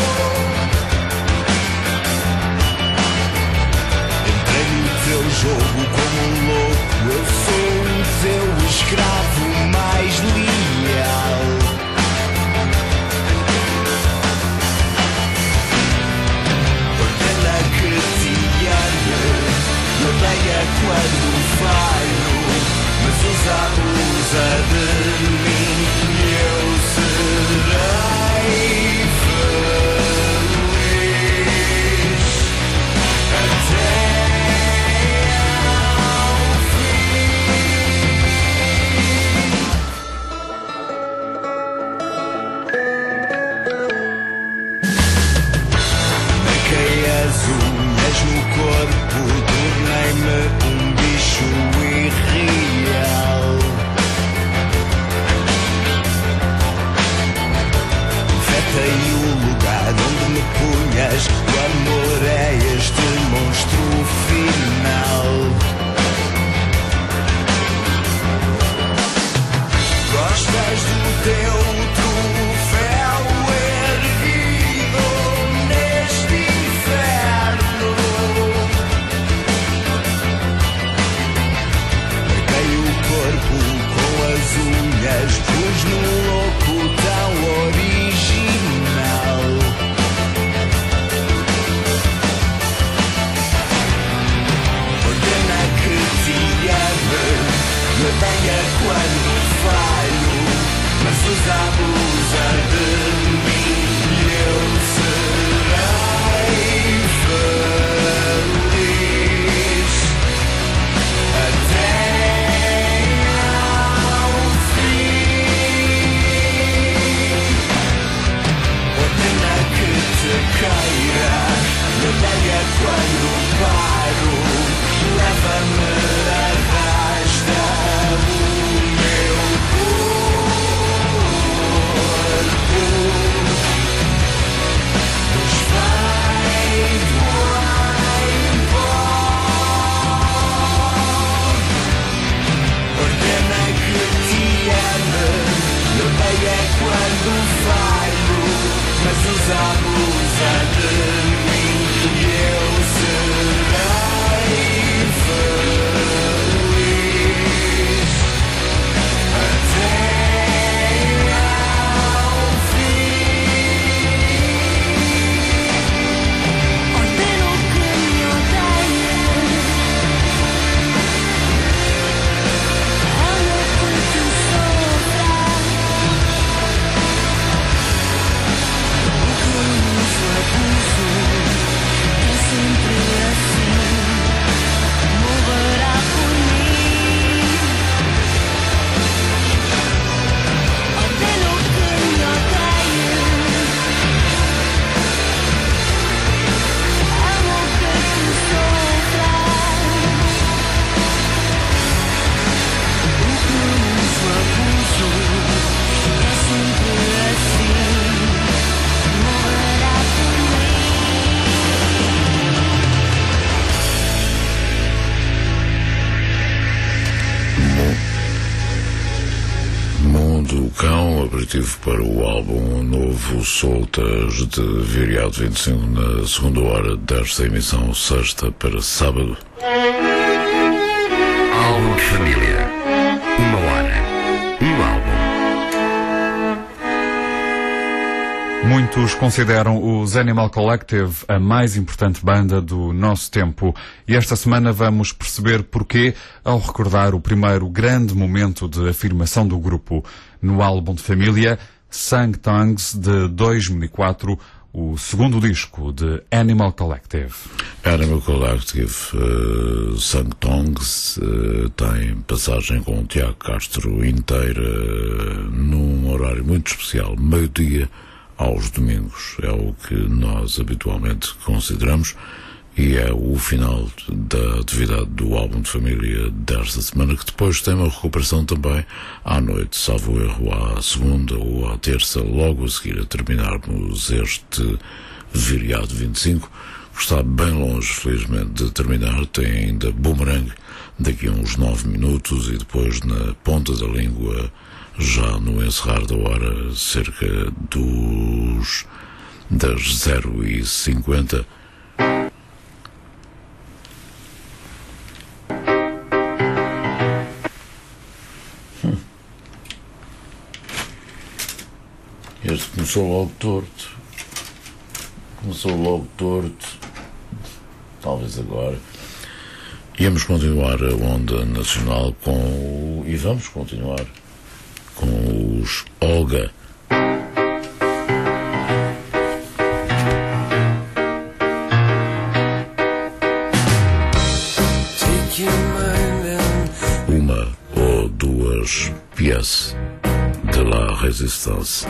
Entrei no teu jogo como um louco. Eu sou o teu escravo mais leal. Ordena que te ame, odeia quando falho, mas usa a blusa de mim e eu serei feliz até ao fim. Marquei as unhas no corpo, tornei-me um bicho irreal. Vetei o lugar onde me punhas. O amor é este monstro final. Gostas do teu troféu erguido neste inferno? Marquei o corpo com as unhas, pus no louco tão original. aperitivo para o álbum novo Soltas de Viriato vinte e cinco na segunda hora desta emissão, sexta para sábado. Álbum de família. Uma hora. Um álbum. Muitos consideram os Animal Collective a mais importante banda do nosso tempo. E esta semana vamos perceber porquê ao recordar o primeiro grande momento de afirmação do grupo. No álbum de família, Sung Tongues, de dois mil e quatro, o segundo disco de Animal Collective. Animal Collective, uh, Sung Tongues, uh, tem passagem com o Tiago Castro inteira, uh, num horário muito especial, meio-dia, aos domingos. É o que nós habitualmente consideramos e é o final da atividade do álbum de família desta semana, que depois tem uma recuperação também à noite, salvo erro, à segunda ou à terça, logo a seguir a terminarmos este Viriato vinte e cinco, que está bem longe, felizmente, de terminar. Tem ainda Boomerang daqui a uns nove minutos e depois, na ponta da língua, já no encerrar da hora, cerca dos das zero e cinquenta. Hum. Este começou logo torto. Começou logo torto. Talvez agora. Íamos continuar a onda nacional com o... E vamos continuar com os Olga. Uma ou duas pièces de la résistance.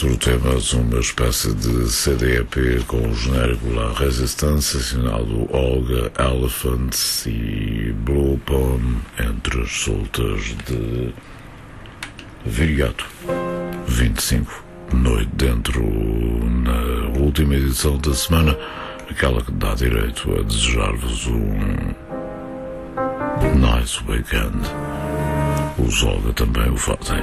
quatro temas, uma espécie de C D E P com o genérico La Resistance, assinado Olga Elephants e Blue Poem, entre as soltas de Viriato. vinte e cinco, noite dentro, na última edição da semana, aquela que dá direito a desejar-vos um nice weekend. Os Olga também o fazem.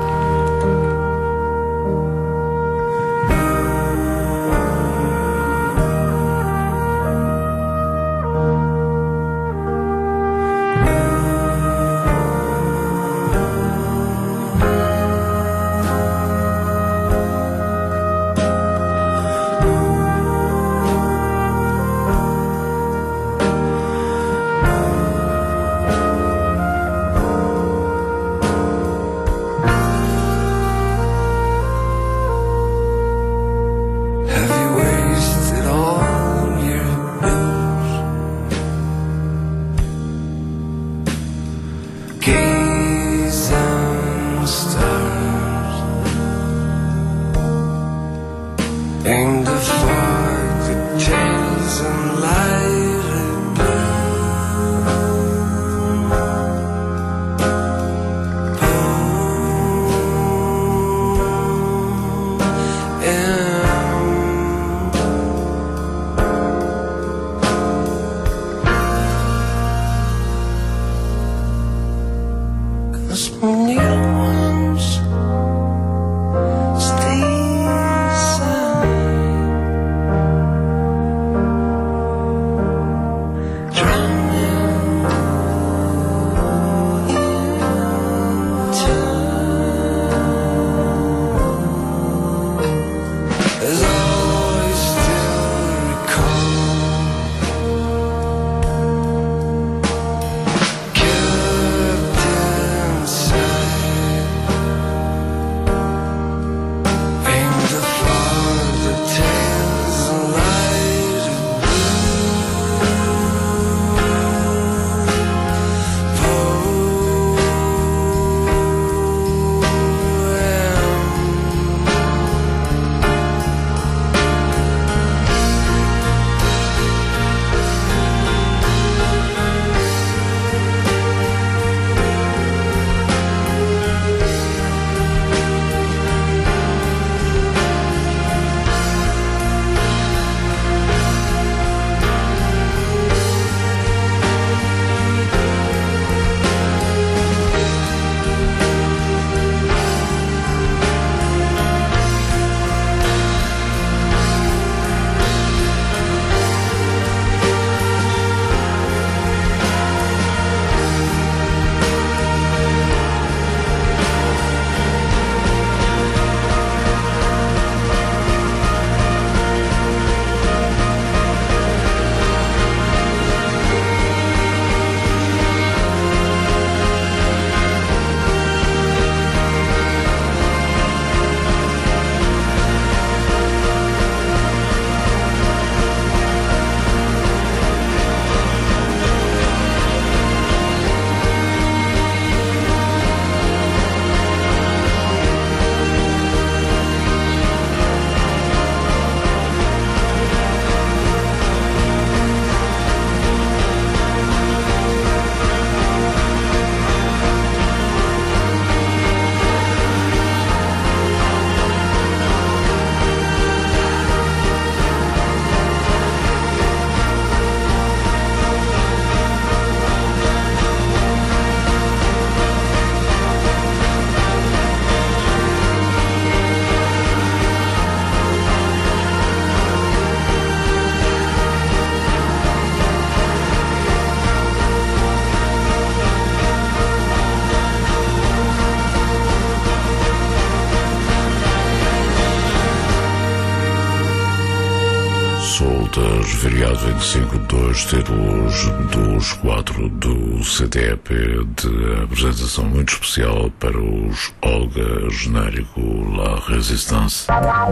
Soltas, Viriato vinte e cinco, dois títulos dos quatro do C D E P de apresentação muito especial para os Olga, genérico La Resistance.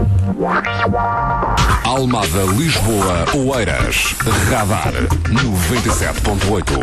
Almada, Lisboa, Oeiras, Radar noventa e sete ponto oito.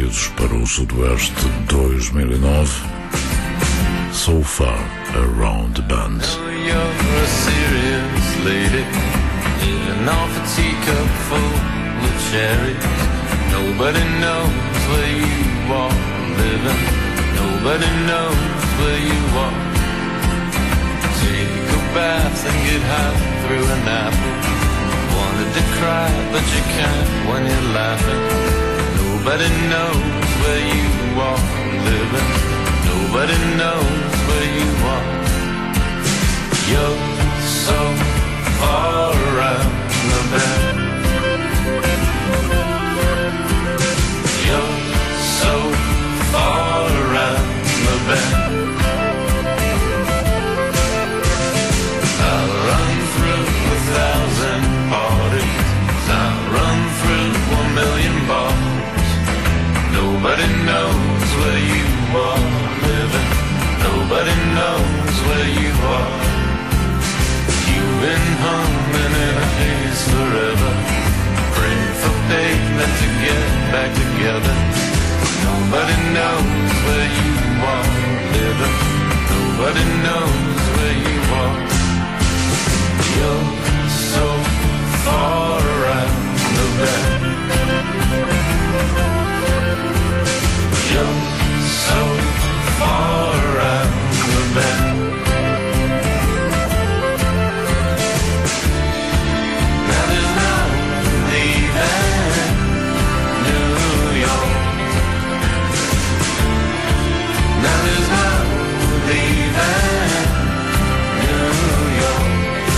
Unidos para o Sudoeste dois mil e nove. So Far Around the Bend. You're a serious lady, living off a teacup full of cherries. Nobody knows where you are living. Nobody knows where you are. Take a bath and get high through an apple. Wanted to cry, but you can't when you're laughing. Nobody knows where you are living. Nobody knows where you are. You're so far around the bend. You're so far around the bend. I'll run through a thousand parties. I'll run through a million bars. Nobody knows where you are living. Nobody knows where you are. You've been humming in a haze forever. Pray for pavement to get back together. Nobody knows where you are living. Nobody knows where you are. You're so far around the bend. You're so far around the bend. Now there's no leaving New York. Now there's no leaving New York.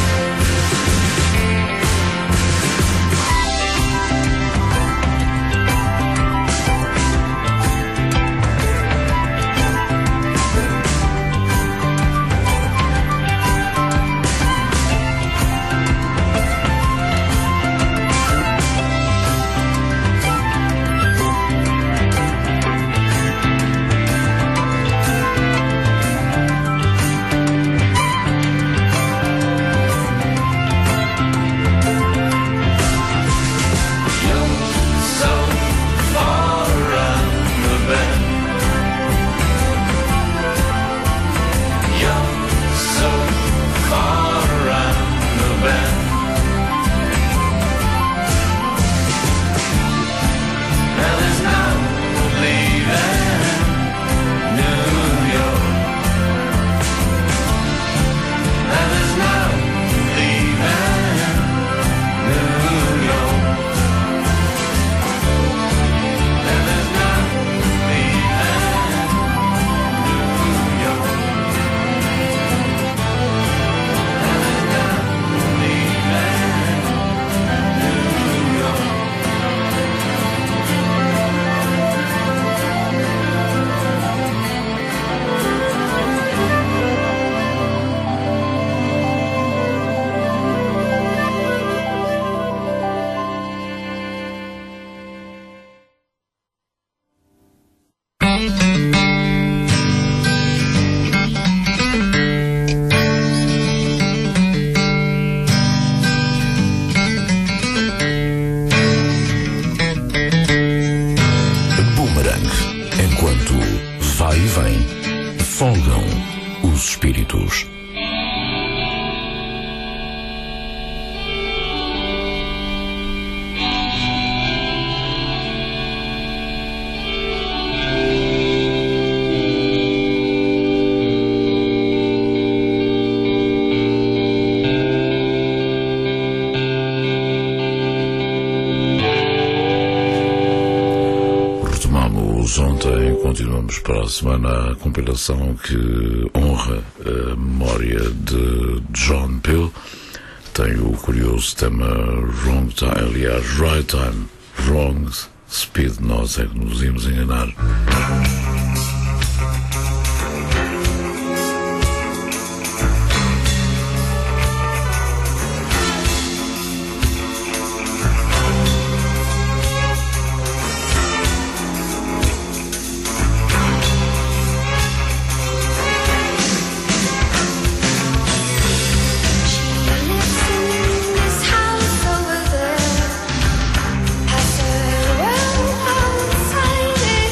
Folgam os espíritos. Ontem, continuamos para a semana a compilação que honra a memória de John Peel. Tem o curioso tema Wrong Time, aliás, Right Time, Wrong Speed, nós é que nos íamos enganar. Outside it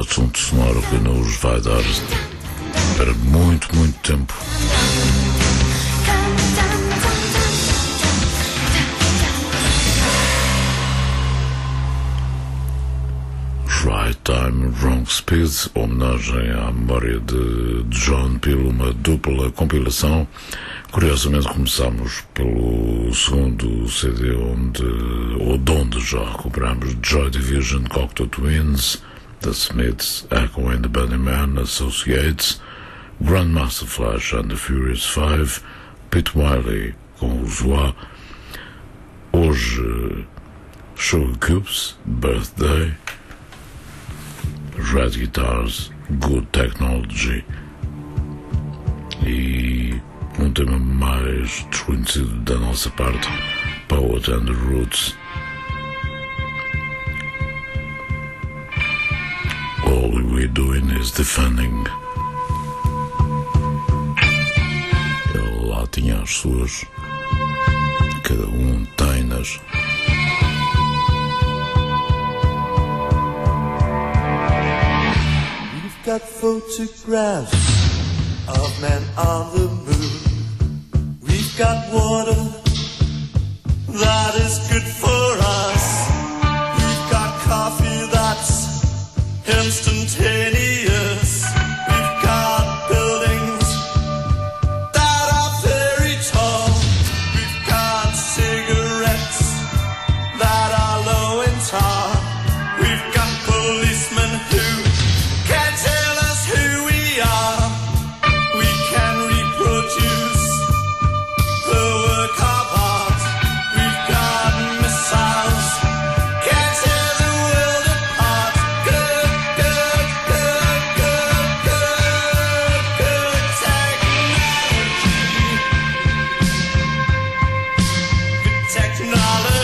assunto sonoro que nos vai dar para muito, muito tempo. Right Time, Wrong Speed, homenagem à memória de John Peel, uma dupla compilação. Curiosamente começamos pelo segundo C D onde, ou de onde já recuperamos Joy Division, Cocteau Twins, The Smiths, Echo and the Bunnymen Associates, Grandmaster Flash and the Furious Five, Pete Wiley com o Zoa. Hoje Sugar Cubes, Birthday, Red Guitars, Good Technology e um tema mais desconhecido da nossa parte, Poet and the Roots. All we're doing is defending. Ele lá tinha as suas, cada um tem-nas. Got photographs of men on the moon. We've got water that is good for us. We've got coffee that's instantaneous. We've got buildings that are very tall. We've got cigarettes that are low in tar. We've got policemen who can't tell us who we are. We can reproduce the work of art. We've got missiles, can't tear the world apart. Good, good, good, good, good, good technology. Good technology.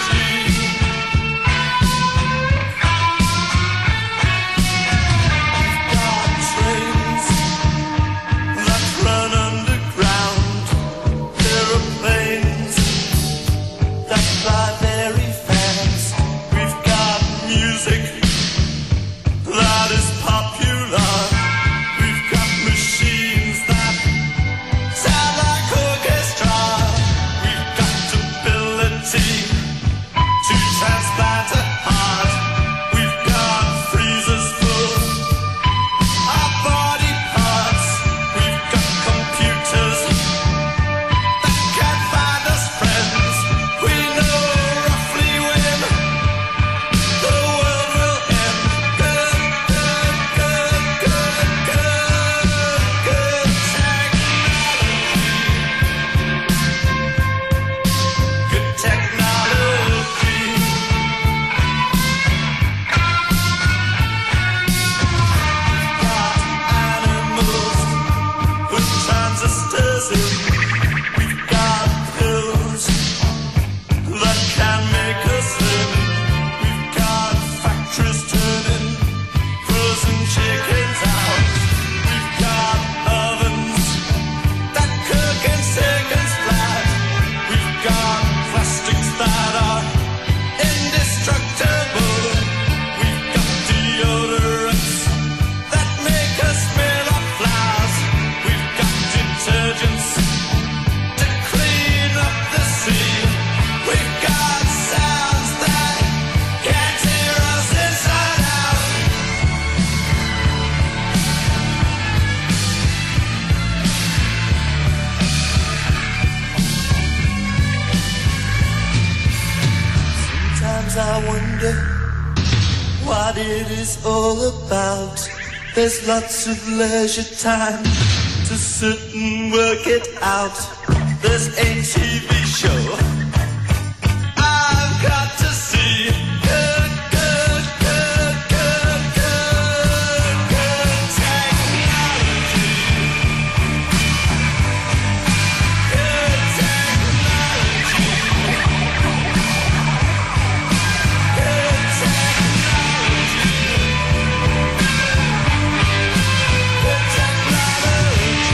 I wonder what it is all about. There's lots of leisure time to sit and work it out. There's a T V show I've got to see. Good, good, good, good, good, good technology. Good technology. Good technology. Good technology.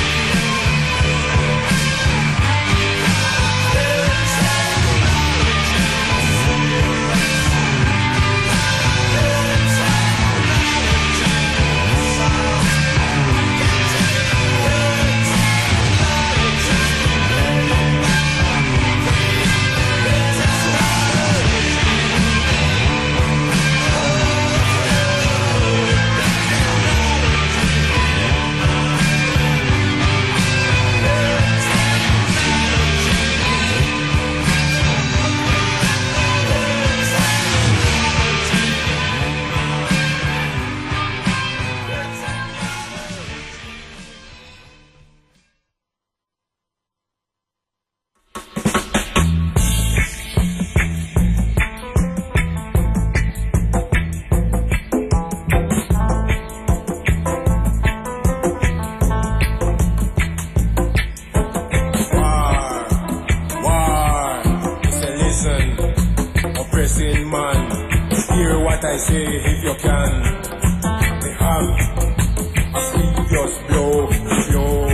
Good technology. I say if you can, they have a previous blow, blow.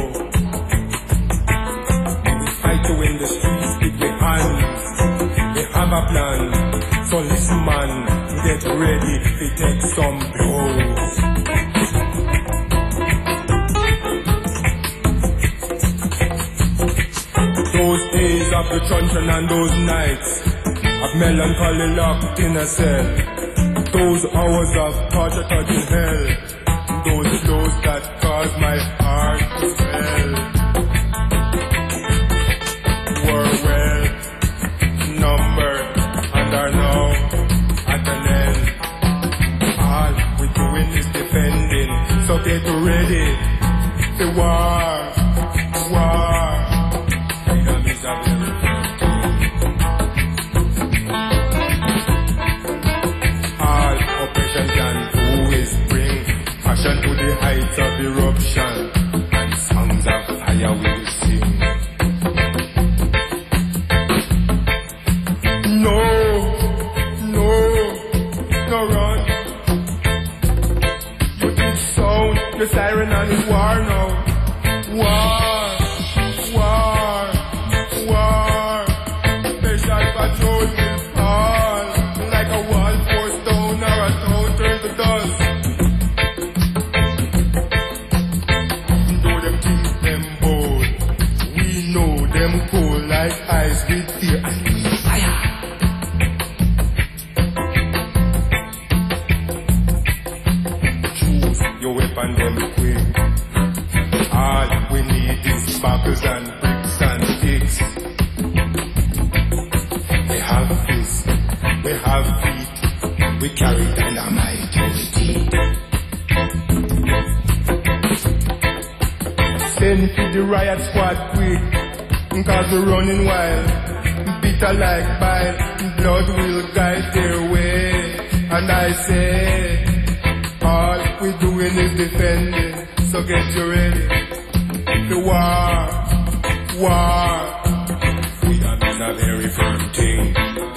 We fight to win the streets with the hands. They have a plan, so listen man, get ready to take some blows. Those days of the truncheon and those nights of melancholy locked in a cell, those hours of torture touching hell, those blows that caused my heart to swell, were well numbered and are now at an end. All we're doing is defending, so get ready. The war, war. Freedom is a very all oppression can do is bring passion to the heights of eruption, and songs of fire will sing. No, no, no run. You did sound the siren and it's war now. War, war, war. Special patrol will fall like a wall forced down or a town turned to dust. Though them keep them bold, we know them cold like ice with fear and fire. Choose your weapon them quick. All we need is sparkles and bricks and sticks. We have fists, we have feet, we carry dynamite with teeth. Send to the riot squad quick, cause we're running wild. Bitter like bile, blood will guide their way. And I say, all we're doing is defending, so get you ready. The war, war, freedom is a very firm thing.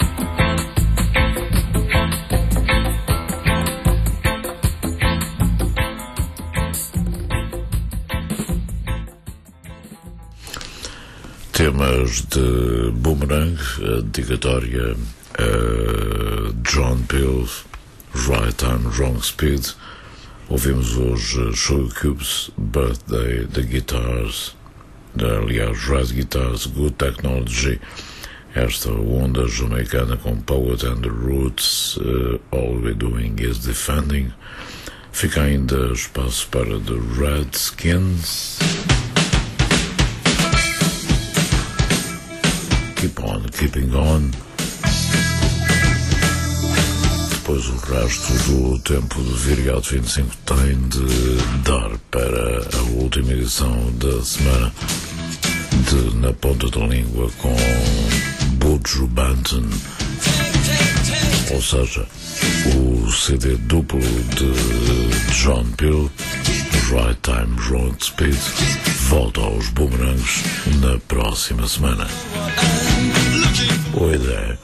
Temas de Boomerang, a dedicatória a John Peel, Right Time, Wrong Speed. Ouvimos hoje Sugar Cubes, Birthday, The Guitars, aliás, Red Guitars, Good Technology, esta onda jamaicana com Poet and the Roots, uh, All We're Doing Is Defending. Fica ainda espaço para The Redskins. Keep on keeping on. Depois o resto do tempo do Viriato vinte e cinco tem de dar para a última edição da semana de Na Ponta da Língua com Buju Banton, ou seja, o C D duplo de John Peel, Right Time, Wrong Speed, volta aos Boomerangs na próxima semana. Boa ideia.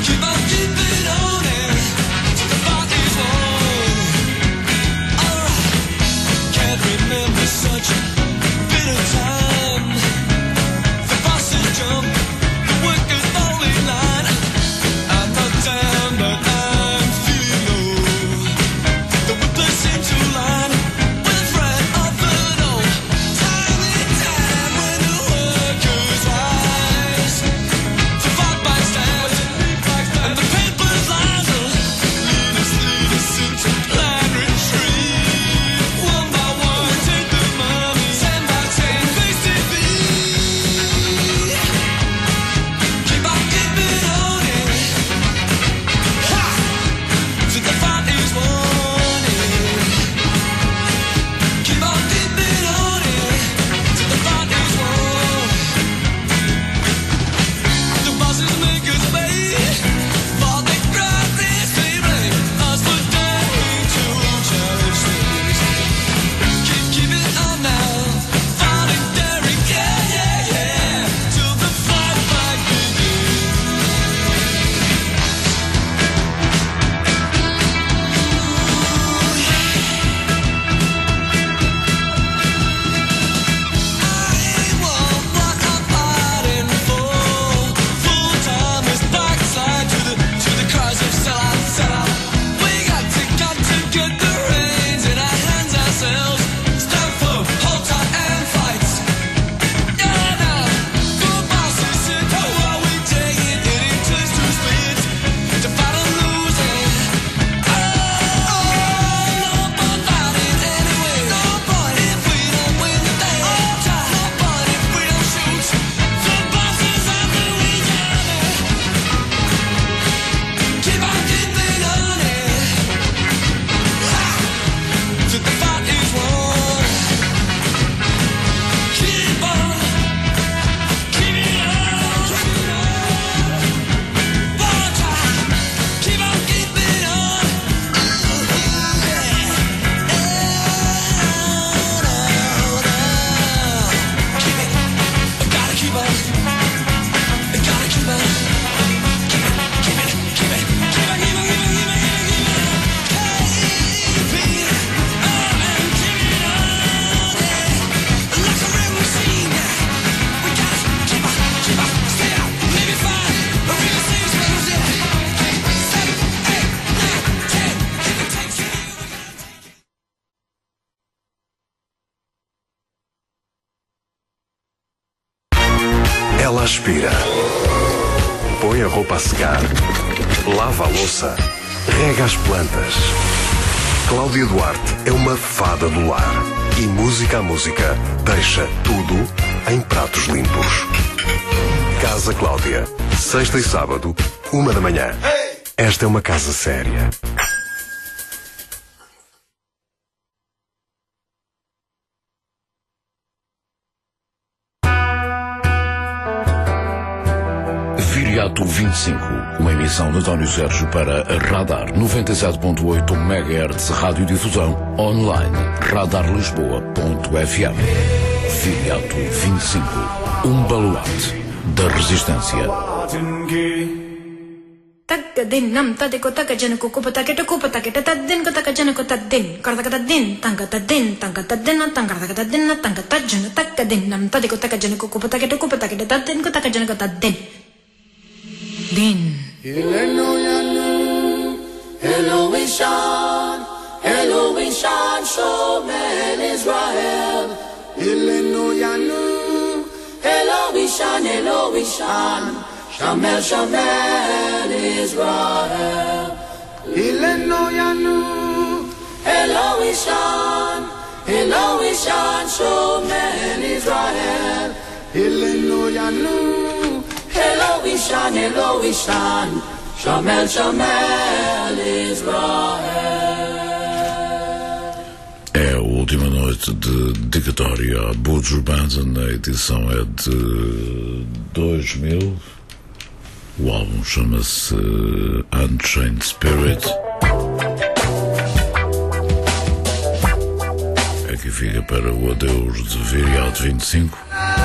Keep on keeping on it till the fight is won. Alright. Ela aspira, põe a roupa a secar, lava a louça, rega as plantas. Cláudia Duarte é uma fada do lar. E música a música deixa tudo em pratos limpos. Casa Cláudia, sexta e sábado, uma da manhã. Esta é uma casa séria. Viriato vinte e cinco, uma emissão de António Sérgio para a Radar noventa e sete ponto oito megahertz radiodifusão online radar lisboa ponto f m. Viriato vinte e cinco, um baluarte da resistência. Takadin nam tadeko takajana kukupa taketa kupa taketa tadin ko takajana ko tadin karta tadin tanga tadin tanga tadin tanga tadin tanga tajana takadin nam tadeko takajana kukupa taketa kupa taketa tadin ko takajana ko tadin din Hello Yanu, hello Ishan, hello Ishan, Shomer Israel. Hello Yanu, hello Ishan, hello Ishan, Shomer Shomer Israel. Hello Yanu, hello Ishan, hello Ishan, Shomer Israel. Hello Yanu. Hello Ishan, hello Ishan, Shamel, Shamel, Israel. É a última noite de dedicatória a Buju Banton. A edição é de dois mil. O álbum chama-se Unchained Spirit. Aqui fica para o adeus de Viriato vinte e cinco.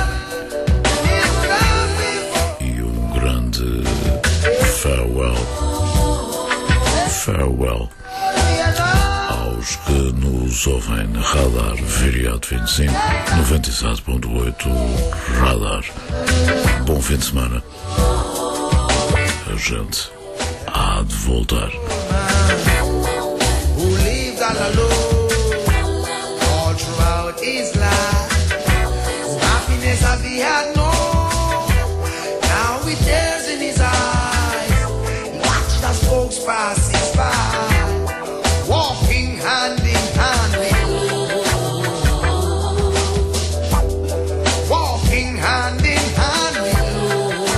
Grande farewell, farewell aos que nos ouvem na Radar Viriato vinte e cinco, noventa e sete ponto oito Radar. Bom fim de semana. A gente há de voltar. With tears in his eyes, he watched as folks passes by, walking hand in hand with, walking hand in hand with,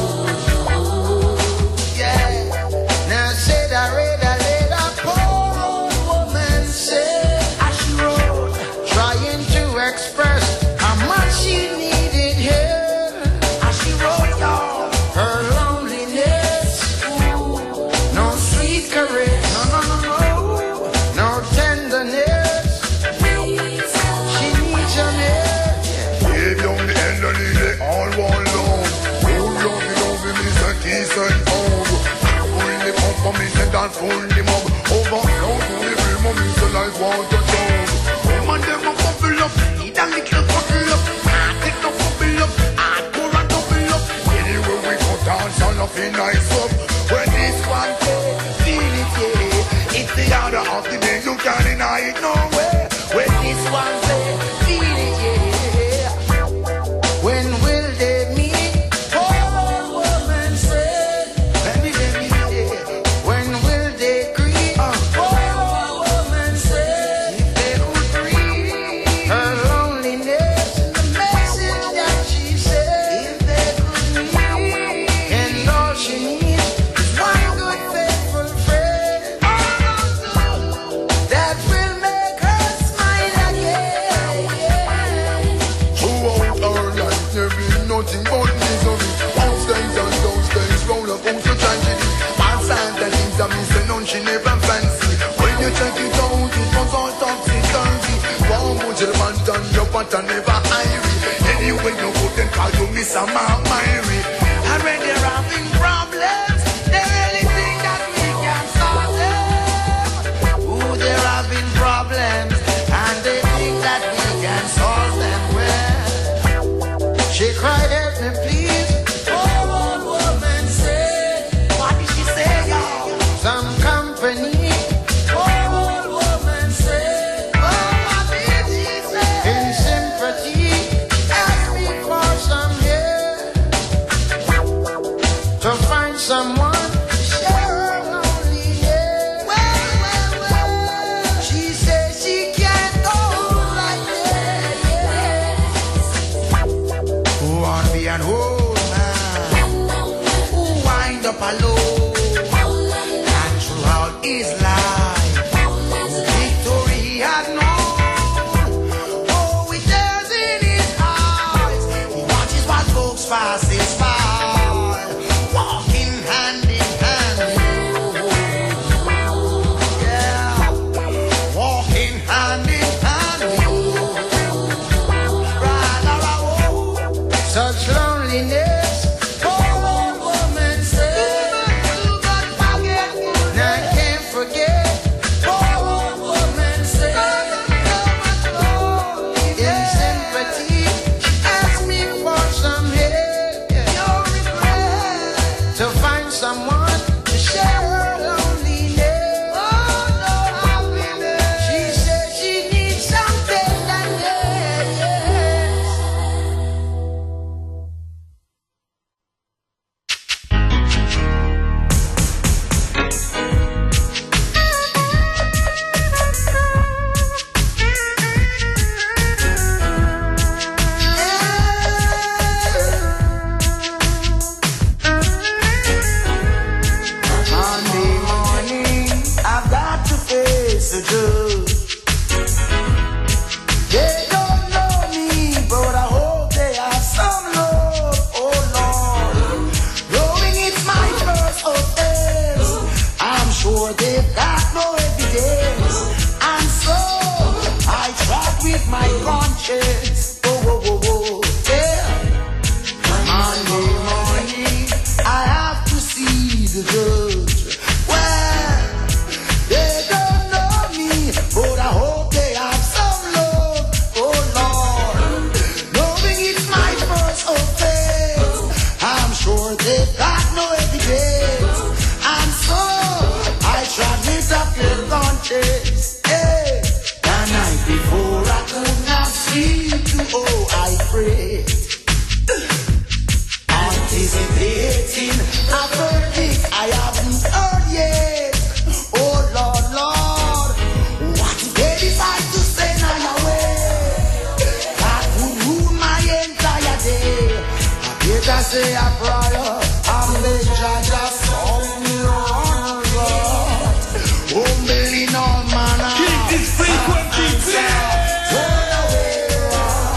yeah. Now said I read a letter, poor old woman said, as she wrote, trying to express how much she needed her, as she wrote y'all. Her loneliness, no sweet caress, no, no, no, no, no tenderness. She needs your net. Hey, young, the elderly, they all want love. Oh, young, the love, me say kiss and hug. Full the cup, me say that full the mug. Overflow to the brim, me say like water jug. Come on, them a bubble up, need a little bubble up. I take no bubble up, I pour a double up. Anyway, we go dance on nothing nice up. When this one play, feel it, yeah. It's the order of the day, you can't deny it, no way. When this one play, feel it, yeah. When will they meet? Poor woman said, let me, let me, yeah. When will they greet? Uh, poor woman said, if they could breathe her loneliness and the message that she said, if they could meet, and all she needs is one good faithful friend that will make her smile again. Throughout our life, there been nothing but misery. Once days and those days, roller coaster tragedy. All signs that things are missing, none she never fancy. When you check it out, it was all topsy-turvy. One much the man done, your pattern never irie. Anyway, you go then call you Miss Mark Myrie. And when they're having problems, they really think that we can solve them. Ooh, they're having problems, and they think that we can solve them well. She cried, help me please. Poor old woman said, what did she say, y'all? Some company. Poor old woman said, oh, my baby said, in sympathy, ask me for some help. someone to share her loneliness. Well, well, well, she says she can't go like this. Who wanna be an old man who wind up alone and throughout his life victory he had known. Oh, it tells in his eyes. He watches what folks passes by. Say a prayer, I'm the judge of some miracles. Humbling all manner. Keep this frequency clear.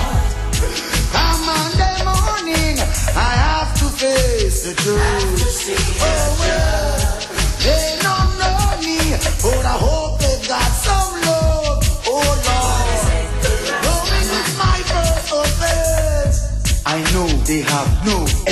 Come on the morning, I have to face the truth. Oh well, they don't know me, but I hope they got some love. Oh Lord, knowing it's my first offense, I know they have no